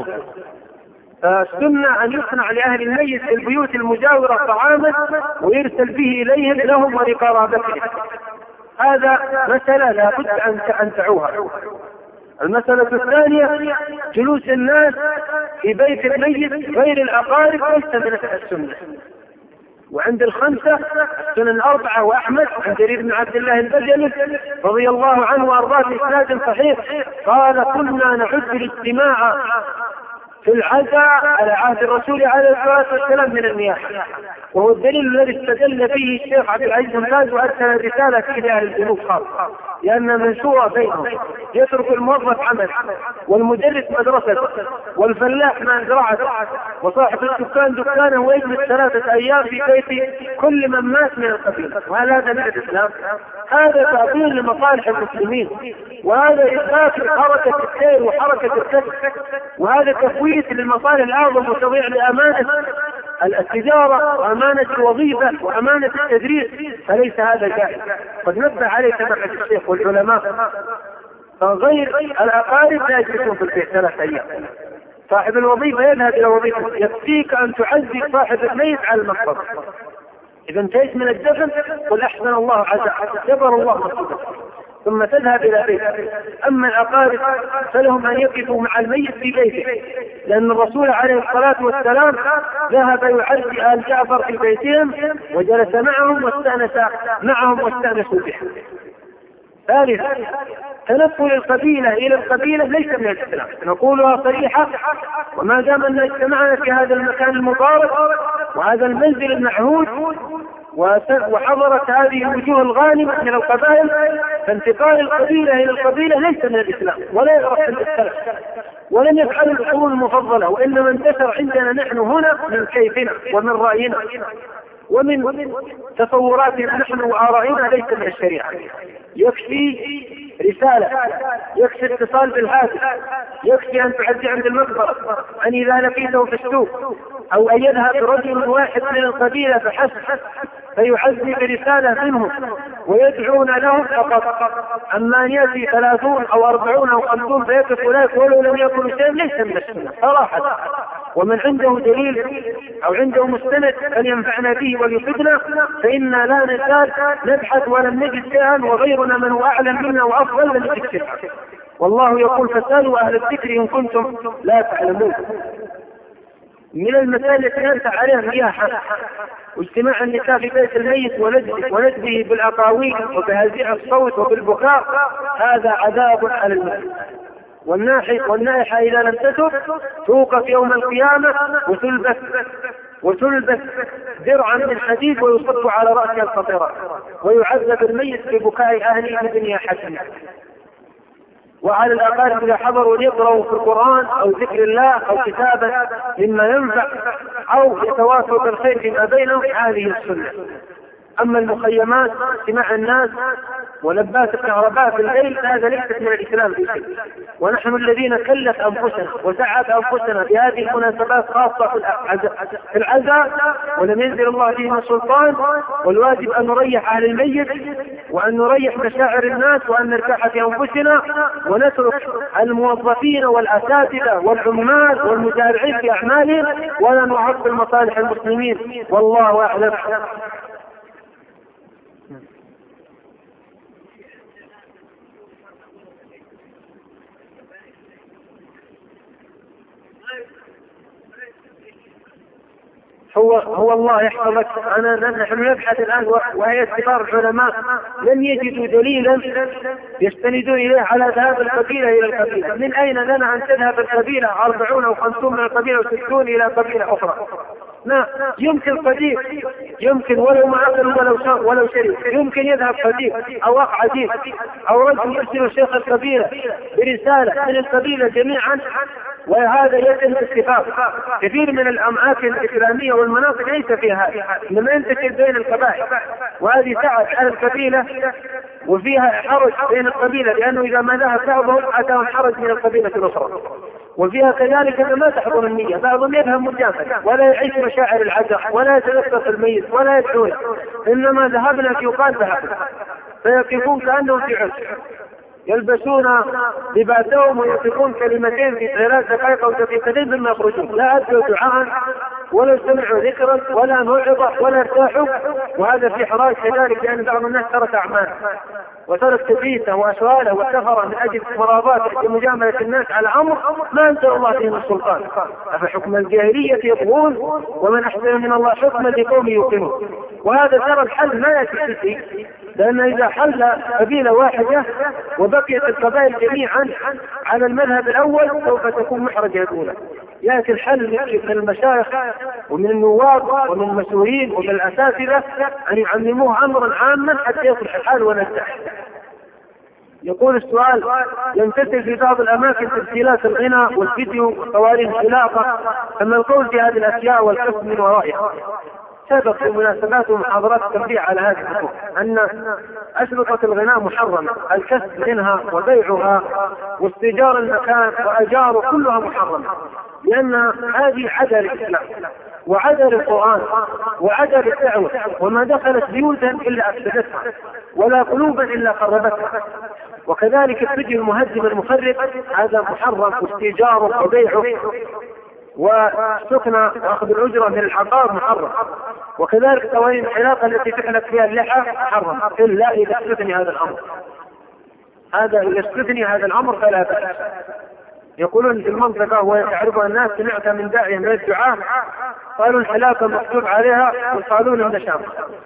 فالسنة أن يصنع لأهل الميت في البيوت المجاورة طعاما ويرسل به إليهم لهم ولقرابتهم. هذا مسألة لا بد أن تعوها. المسألة الثانية: جلوس الناس في بيت الميت غير الأقارب ليس من السنة. وعند الخمسة السنن الأربعة وأحمد عن جرير بن عبد الله البجلي رضي الله عنه وأرضاه بإسناد صحيح قال: كنا نعد الاجتماع في العزاء على عهد الرسول عليه الصلاة والسلام من النياحة. وهو الدليل الذي استدل به الشيخ عبد العزيز بن باز وأرسل الرسالة إلى أهل الجنوب خاصة، لأن منشورة بينهم يترك الموظف عمل والمدرس مدرسة والفلاح ما زرعته وصاحب الدكان دكانه ويجلس ثلاثة أيام في بيت كل من مات من القبيلة. وهل هذا من الإسلام؟ هذا تعطيل لمصالح المسلمين، وهذا إثبات لحركة السير وحركة الكسب، وهذا تفويت للمصالح الأعظم وتضيع لأمانة التجارة وأمانة الوظيفة وأمانة التدريس، فليس هذا جائز. قد نبه عليه سماحة الشيخ والعلماء. فغير الأقارب لا يجلسون في البيت ثلاث أيام. صاحب الوظيفة يذهب إلى وظيفة، يكفيك أن تعزي صاحب الميت على المقبرة. إذا انتهيت من الدفن قل أحسن الله عزاء، جبر الله مصيبته، ثم تذهب إلى بيته. أما الأقارب فلهم أن يقفوا مع الميت في بيته، لأن الرسول عليه الصلاة والسلام ذهب يعزي آل جعفر في بيتهم وجلس معهم واستأنس معهم واستأنسوا به. ثالثا: تنقل القبيلة إلى القبيلة ليس من الإسلام، نقولها صريحة. وما دام أن اجتمعنا في هذا المكان المبارك وهذا المنزل المعهود وحضرت هذه الوجوه الغانمة من القبائل، فانتقال القبيلة إلى القبيلة ليس من الإسلام ولا يغرق في السلف، ولم يفعل القرون المفضلة، وإنما انتشر عندنا نحن هنا من كيفنا ومن رأينا ومن تصوراتنا نحن وآرائنا، ليس من الشريعة. يكفي رسالة، يكفي اتصال بالهاتف، يكفي أن تعزي عند المقبرة، أن إذا لقيته في السوق أو أن يذهب رجل واحد من القبيلة فحسب فيعزي برسالة منهم ويدعون له فقط. أما أن يأتي ثلاثون أو أربعون أو خمسون فيقف أولئك ولو لم يكن شيء ليس من السنة صراحة. ومن عنده دليل أو عنده مستند فلينفعنا به ويفيدنا، فإنا لا نزال نبحث ولم نجد شيئا وغيرنا من هو أعلم منا وأفضل لم يجد شيئا. والله يقول: فاسألوا أهل الذكر إن كنتم لا تعلمون. من المسائل التي ينفع عليها نياحة واجتماع النساء في بيت الميت وندبه بالأقاويل وبهزيع الصوت وبالبكاء، هذا عذاب على المسلم. والنائحة إذا لم تتب توقف يوم القيامة وتلبس وتلبس درعا من حديد ويصب على رأسها القطرات ويعذب الميت ببكاء أهله بنياحته. وعلى الأقارب إذا حضروا يقرأوا في القرآن أو ذكر الله أو كتابا مما ينفع أو يتواصلوا بالخير فيما بينهم، هذه السنة. أما المخيمات اجتماع الناس ولبات الكهرباء في الليل هذا ليست من الإسلام في شيء. ونحن الذين كلف أنفسنا وسعت أنفسنا بهذه المناسبات خاصة في العزاء ولم ينزل الله فيها سلطان، والواجب أن نريح أهل الميت وأن نريح مشاعر الناس وأن نرتاح في أنفسنا ونترك الموظفين والأساتذة والعمال والمزارعين في أعمالهم ولا نعطل مصالح المسلمين. والله أعلم. هو هو الله يحفظك. أنا نحن نبحث الآن وهي كبار العلماء لم يجدوا دليلا يستندون إليه على ذهاب القبيلة إلى القبيلة. من أين لنا أن تذهب القبيلة أربعون أو خمسون من القبيلة وستون إلى قبيلة أخرى؟ لا يمكن قديم، يمكن ولو ما أكل ولو ولو شريك، يمكن يذهب قديم أو أخ عزيز أو رجل يرسل شيخ القبيلة برسالة من القبيلة جميعا، وهذا يتم باتفاق. كثير من الأماكن الإسلامية والمناطق ليس فيها، لما ينتشر بين القبائل، وهذه تعب على القبيلة وفيها حرج بين القبيلة، لأنه إذا ما ذهب بعضهم أتاهم حرج من القبيلة الأخرى. وفيها كذلك ما تحضر النية، بعضهم يذهب مجامل ولا يعيش مشاعر العزاء ولا يتذكر الميت ولا يدعون، إنما ذهبنا في يقال ذهبنا، فيقفون كأنهم في عز يلبسون لباسهم ويقفون كلمتين في ثلاث دقائق أو دقيقتين ثم يخرجون، لا أدعوا دعاء ولا سمعوا ذكرا ولا موعظة ولا ارتاحوا. وهذا في حراج كذلك، لأن بعض الناس ترك أعماله وترك تبيته وأشغاله وسفر من أجل مرابات لمجاملة الناس على أمر ما أنزل الله فيه من السلطان. أفحكم الجاهلية يبغون ومن أحسن من الله حكما لقوم يوقنون. وهذا ترى الحل ما يأتي، لأن إذا حل قبيلة واحدة وبقيت القبائل جميعا على المذهب الأول سوف تكون محرجة الأولى. يأتي الحل من المشايخ ومن النواب ومن المسؤولين ومن الأساتذة أن يعلموه أمرا عاما حتى يصلح الحال ونرتاح. يقول السؤال: يمتثل في بعض الأماكن تسجيلات الغناء والفيديو وقوارير الخلافة، أما القول في هذه الأشياء والكسب من ورائها؟ سبق في مناسبات ومحاضرات التنبيه على هذه الأمور أن أشرطة الغناء محرمة، الكسب منها وبيعها واستئجار المكان وأجاره كلها محرمة، لأن هذه عدا الإسلام وعدا القرآن وعدا الدعوة، وما دخلت بيوتا إلا أفسدتها ولا قلوبا إلا خربتها. وكذلك الفيديو المهدم المخرب هذا محرم، واستئجاره وبيعه والسكنة وأخذ الأجرة من الحقار محرم. وكذلك قوانين الحلاقة التي تحلق فيها اللحى محرم إلا إذا استثني هذا الأمر، هذا إذا استثني هذا الأمر فلا بأس. يقولون في المنطقة ويعرفها الناس، سمعت من داعية من الدعاء قالوا الحلاقة مكتوب عليها والصالون النشام،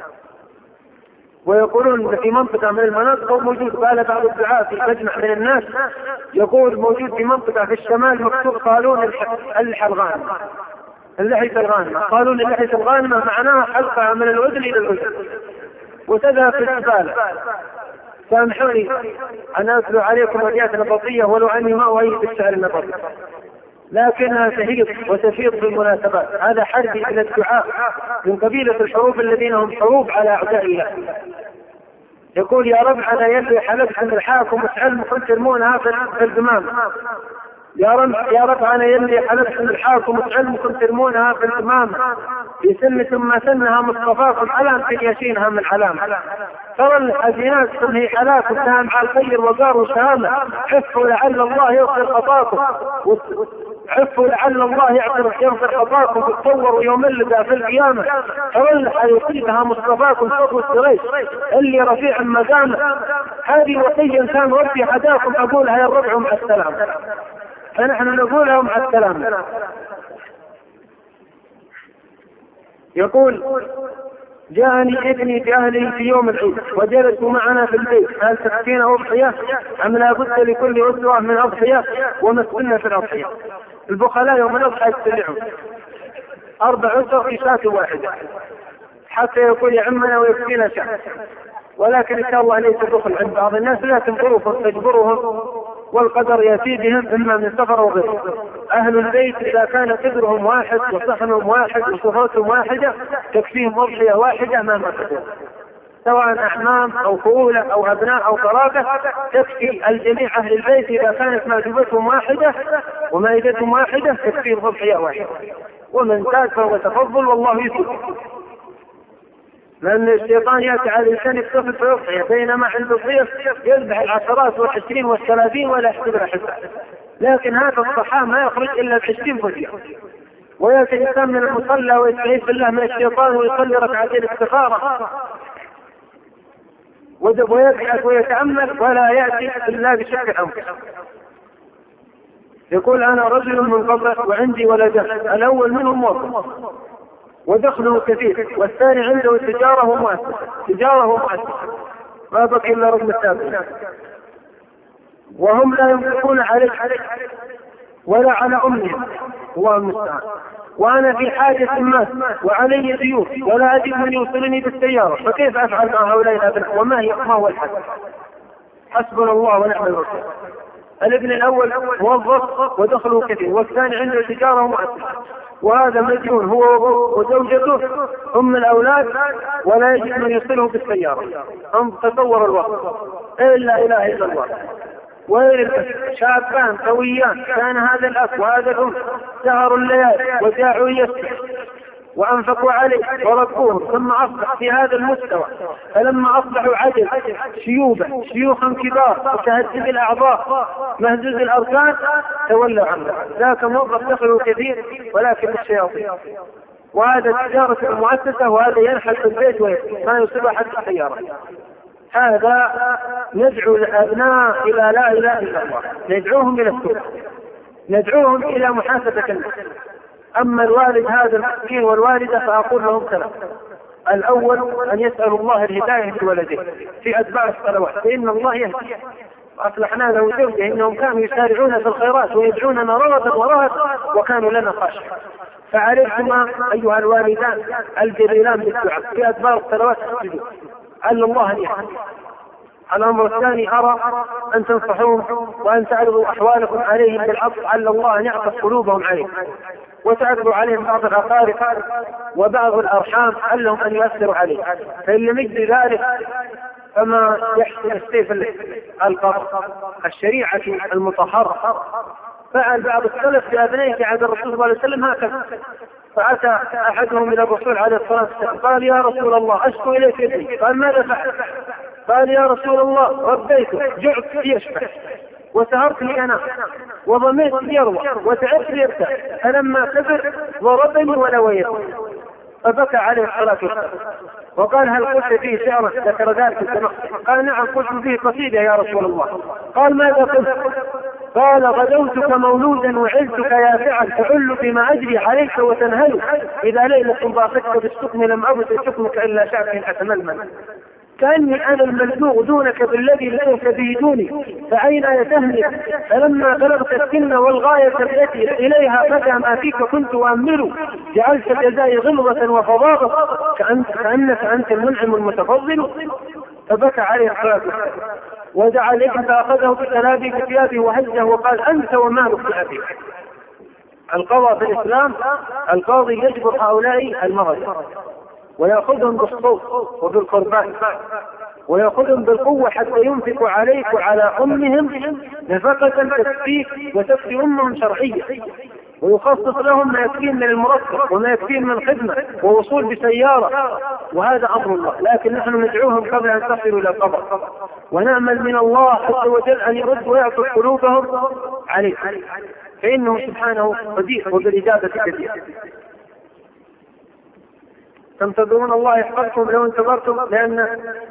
ويقولون في منطقة من المناطق موجود. قال بعض الدعاء في مجمع من الناس يقول موجود في منطقة في الشمال مكتوب قالون اللحى الغانمة، اللحية الغانمة. قالون اللحية الغانمة معناها حلقها من الأذن إلى الأذن وتذهب في الزبالة. سامحوني أنا أتلو عليكم أبيات نبطية ولو أني ما أؤيد الشعر النبطي، لكنها تهيط وتفيض في المناسبات. هذا حرب إلى الدعاء من قبيلة الحروب الذين هم حروب على أعداء الله. يقول: يا رب أنا يلي حلفت من الحاكم وسأل كنت ترمونها في الزمام. يا رب يا رب أنا يلي حلفت من الحاكم وسأل كنت ترمونها في الزمام. في سن ثم سنها مصطفاكم علام في يشينها من علام. ترى الحزينات تنهي حلاكم سهم على الخير وقار وشهامة. حفوا لعل الله يغفر خطاكم، عفوا لعل الله يغفر خطاكم وتصوروا يوم اللقاء في القيامة. ترى يصيبها مصطفاكم صوت السريش اللي رفيع المقامة. هذه وصية كان ربي هداكم أقولها يا الربع مع السلام، فنحن نقولها مع السلام. يقول: جاءني ابني بأهلي في يوم العيد وجلسوا معنا في البيت، هل تكفين أضحية أم لا بد لكل أسرة من أضحية؟ وما السنة في الأضحية؟ البخلاء يوم الأضحى يستلعون أربع أسر في شاة واحدة حتى يقول يا عمنا ويكفينا شاة، ولكن إن شاء الله ليس دخل عند بعض الناس، لكن ظروفهم تجبرهم والقدر يأتي بهم إما من سفر وغيره. أهل البيت إذا كان قدرهم واحد وصحنهم واحد وصفاتهم واحدة تكفيهم أضحية واحدة ما ما تكون. سواء أعمام أو خولة أو أبناء أو قرابة، تكفي الجميع أهل البيت إذا كانت مائدتهم واحدة ومائدتهم واحدة تكفي الضحية واحدة، ومن زاد فهو تفضل والله يسر. لأن الشيطان يأتي على الإنسان يكتفل فيضحية، بينما عند الضيف يذبح العشرات والعشرين والثلاثين ولا يحسبها حساب. لكن هذا الطحام ما يخرج إلا بعشرين ضحية. ويأتي الإنسان من المصلى ويستعيذ بالله من الشيطان ويصلي ركعتين استخارة ويبحث ويتأمل ولا يأتي إلا بشكل أنفس. يقول أنا رجل من قبل وعندي ولدان، الأول منهم موظف ودخله كثير، والثاني عنده تجارة ومؤسسة تجارة ومؤسسة ما بقي إلا رقم التابع، وهم لا ينفقون عليه ولا على أمهم، الله المستعان. وأنا في حاجة ماس وعلي ديون ولا أجد من يوصلني بالسيارة، فكيف أفعل مع هؤلاء الأبناء؟ وما هي ما هو الحل؟ حسبنا الله ونعم الوكيل. الابن الأول موظف ودخله كثير، والثاني عنده تجارة ومؤسسة، وهذا مديون هو وزوجته أم الأولاد ولا يجد من يوصله بالسيارة. هم تصور الوقت إلا إله إلا الله. وغير شابان قويان كان هذا الأب وهذا الأم سهروا الليالي وجاعوا يسر وأنفقوا عليه وربوه، ثم أصبح في هذا المستوى. فلما أصبحوا عجل شيوبا شيوخا كبار متهدد الأعضاء مهزوز الأركان تولوا عنه. ذاك موظف دخله كثير ولكن الشياطين، وهذا تجارة المؤسسة، وهذا ينحل في البيت وما يصيب حتى السيارة. هذا ندعو الأبناء إلى لا إله إلا الله، ندعوهم إلى السنة، ندعوهم إلى محاسبة النفس. أما الوالد هذا المسكين والوالدة فأقول لهم ثلاث: الأول أن يسأل الله الهداية لولده في أتباع الصلوات، فإن الله يهدي. أصلحنا له زوجه إنهم كانوا يسارعون في الخيرات ويدعوننا رغبا ورهبا وكانوا لنا خاشعين. فعليكما أيها الوالدان الجليلان بالدعاء في أتباع الصلوات تسجدوا على الله أن يهدي. الأمر الثاني أرى أن تنصحوهم وأن تعرضوا أحوالكم عليهم بالعطف على الله أن يعطف قلوبهم عليهم، وتعرضوا عليهم بعض الأقارب وبعض الأرحام علهم أن يؤثروا عليه. فإن لم يجد ذلك فما يحسن السيف القضاء الشريعة المطهرة. فعل بعض السلف بأبنائه في عهد الرسول صلى الله عليه وسلم هكذا. فأتى أحدهم إلى الرسول عليه الصلاة والسلام قال: يا رسول الله أشكو إليك يدي. قال: ماذا فعل؟ قال: يا رسول الله ربيته جعت يشبع وسهرت لي أنا وضميت يروى وتعبت يرتاح، فلما كبر ضربني ولويته. فبكى عليه الصلاة والسلام وقال: هل قلت فيه شعرا ذكر ذلك السماء؟ قال: نعم قلت فيه قصيدة يا رسول الله. قال: ماذا قلت؟ قال: غدوتك مولودا وعزتك يافعا تعل بما أجري عليك وتنهل، إذا ليلة ضاقتك بالسكن لم أبد سكنك إلا شعب أتململ، كأني أنا الملدوغ دونك بالذي ليس به دوني، فأين يتهنئ؟ فلما بلغت السن والغاية التي إليها متى ما فيك كنت أؤمل، جعلت الجزاء غلظة وفضاضة كأنك, كأنك أنت المنعم المتفضل. فبكى عليه الصلاة ودعا الابن فأخذه بثلاثه بثيابه وهزه وقال: أنت ومالك لأبيك. القضاء في الإسلام القاضي يجبر هؤلاء المغرب ويأخذهم بالصوت وبالقربان ويأخذهم بالقوة حتى ينفق عليك وعلى أمهم نفقة تكفيك وتكفي أمهم شرعية، ويخصص لهم ما يكفيهم من المرتب وما يكفيهم من خدمة ووصول بسيارة، وهذا أمر الله. لكن نحن ندعوهم قبل أن تصلوا إلى القبر، ونأمل من الله عز وجل أن يرد ويعطي قلوبهم عليه، فإنه سبحانه قدير وبالإجابة كثير. تنتظرون الله يحفظكم لو انتظرتم، لأن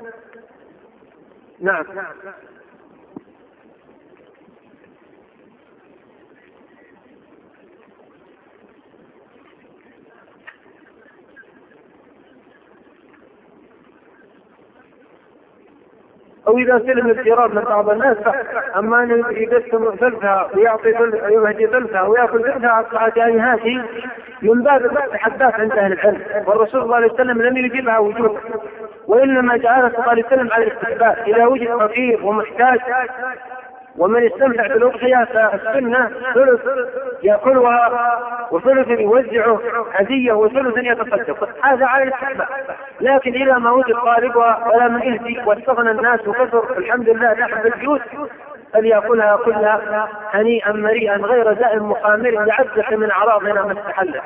نعم أو إذا سلم الجراب من بعض الناس، أما أن يقسم ثلثها ويعطي يهدي ثلثها ويأكل ثلثها يعني هذه من باب التحدث عند أهل العلم، والرسول صلى الله عليه وسلم لم يجبها وجوبا، وإنما جعل صلى الله عليه وسلم على الاستحباب إذا وجد فقير ومحتاج ومن استمتع بالأضحية فالسنة ثلث يأكلها وثلث يوزعه هدية وثلث يتصدق، هذا على الاستحباب. لكن إذا ما وجد طالبها ولا من إهدي واستغنى الناس وكثر الحمد لله لحب الجود فليأكلها كلها هنيئا مريئا غير دائم مخامر يعزح من أعراضنا ما استحل.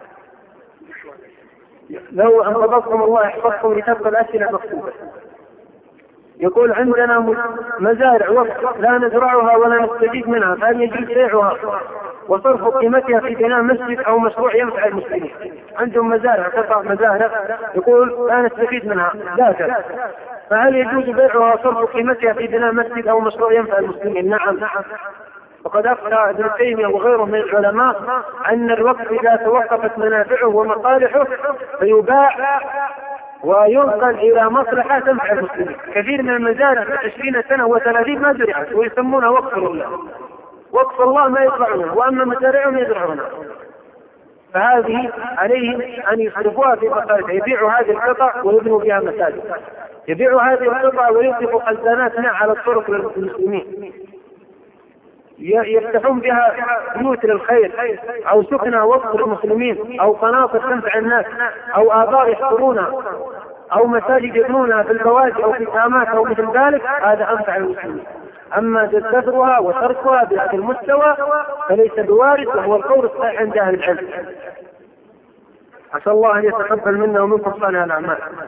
لو أنقذكم الله يحفظكم لتبقى الأسئلة مكتوبة. يقول عندنا مزارع وقت لا نزرعها ولا نستفيد منها، فهل يجوز بيعها وصرف قيمتها في بناء مسجد أو مشروع ينفع المسلمين؟ عندهم مزارع قطع مزارع يقول لا نستفيد منها لا جل. فهل يجوز بيعها وصرف قيمتها في بناء مسجد أو مشروع ينفع المسلمين؟ نعم. وقد أفتى ابن تيمية وغيره من العلماء أن الوقت إذا توقفت منافعه ومصالحه فيباع وينقل إلى مصلحة تنفع المسلمين. كثير من المزارع في عشرين سنة وثلاثين ما زرعت ويسمونها وقف الله، وقف الله ما يطلعونه، وأما مزارعهم يزرعونها. فهذه عليهم أن يصرفوها في بقايا، يبيعوا هذه القطع ويبنوا بها مساجد، يبيعوا هذه القطع ويطلقوا خزانات على الطرق للمسلمين، يفتحون بها بيوت للخير أو سكنة وقف للمسلمين أو قناطر تنفع الناس أو آباء يحضرونها أو مساجد يبنونها في البوادي أو في الخامات أو مثل ذلك، هذا أنفع المسلمين. أما جذبها وتركها بهذا المستوى فليس بوارد، وهو القول الصحيح عند أهل العلم. عسى الله أن يتقبل منا ومنكم صالح الأعمال.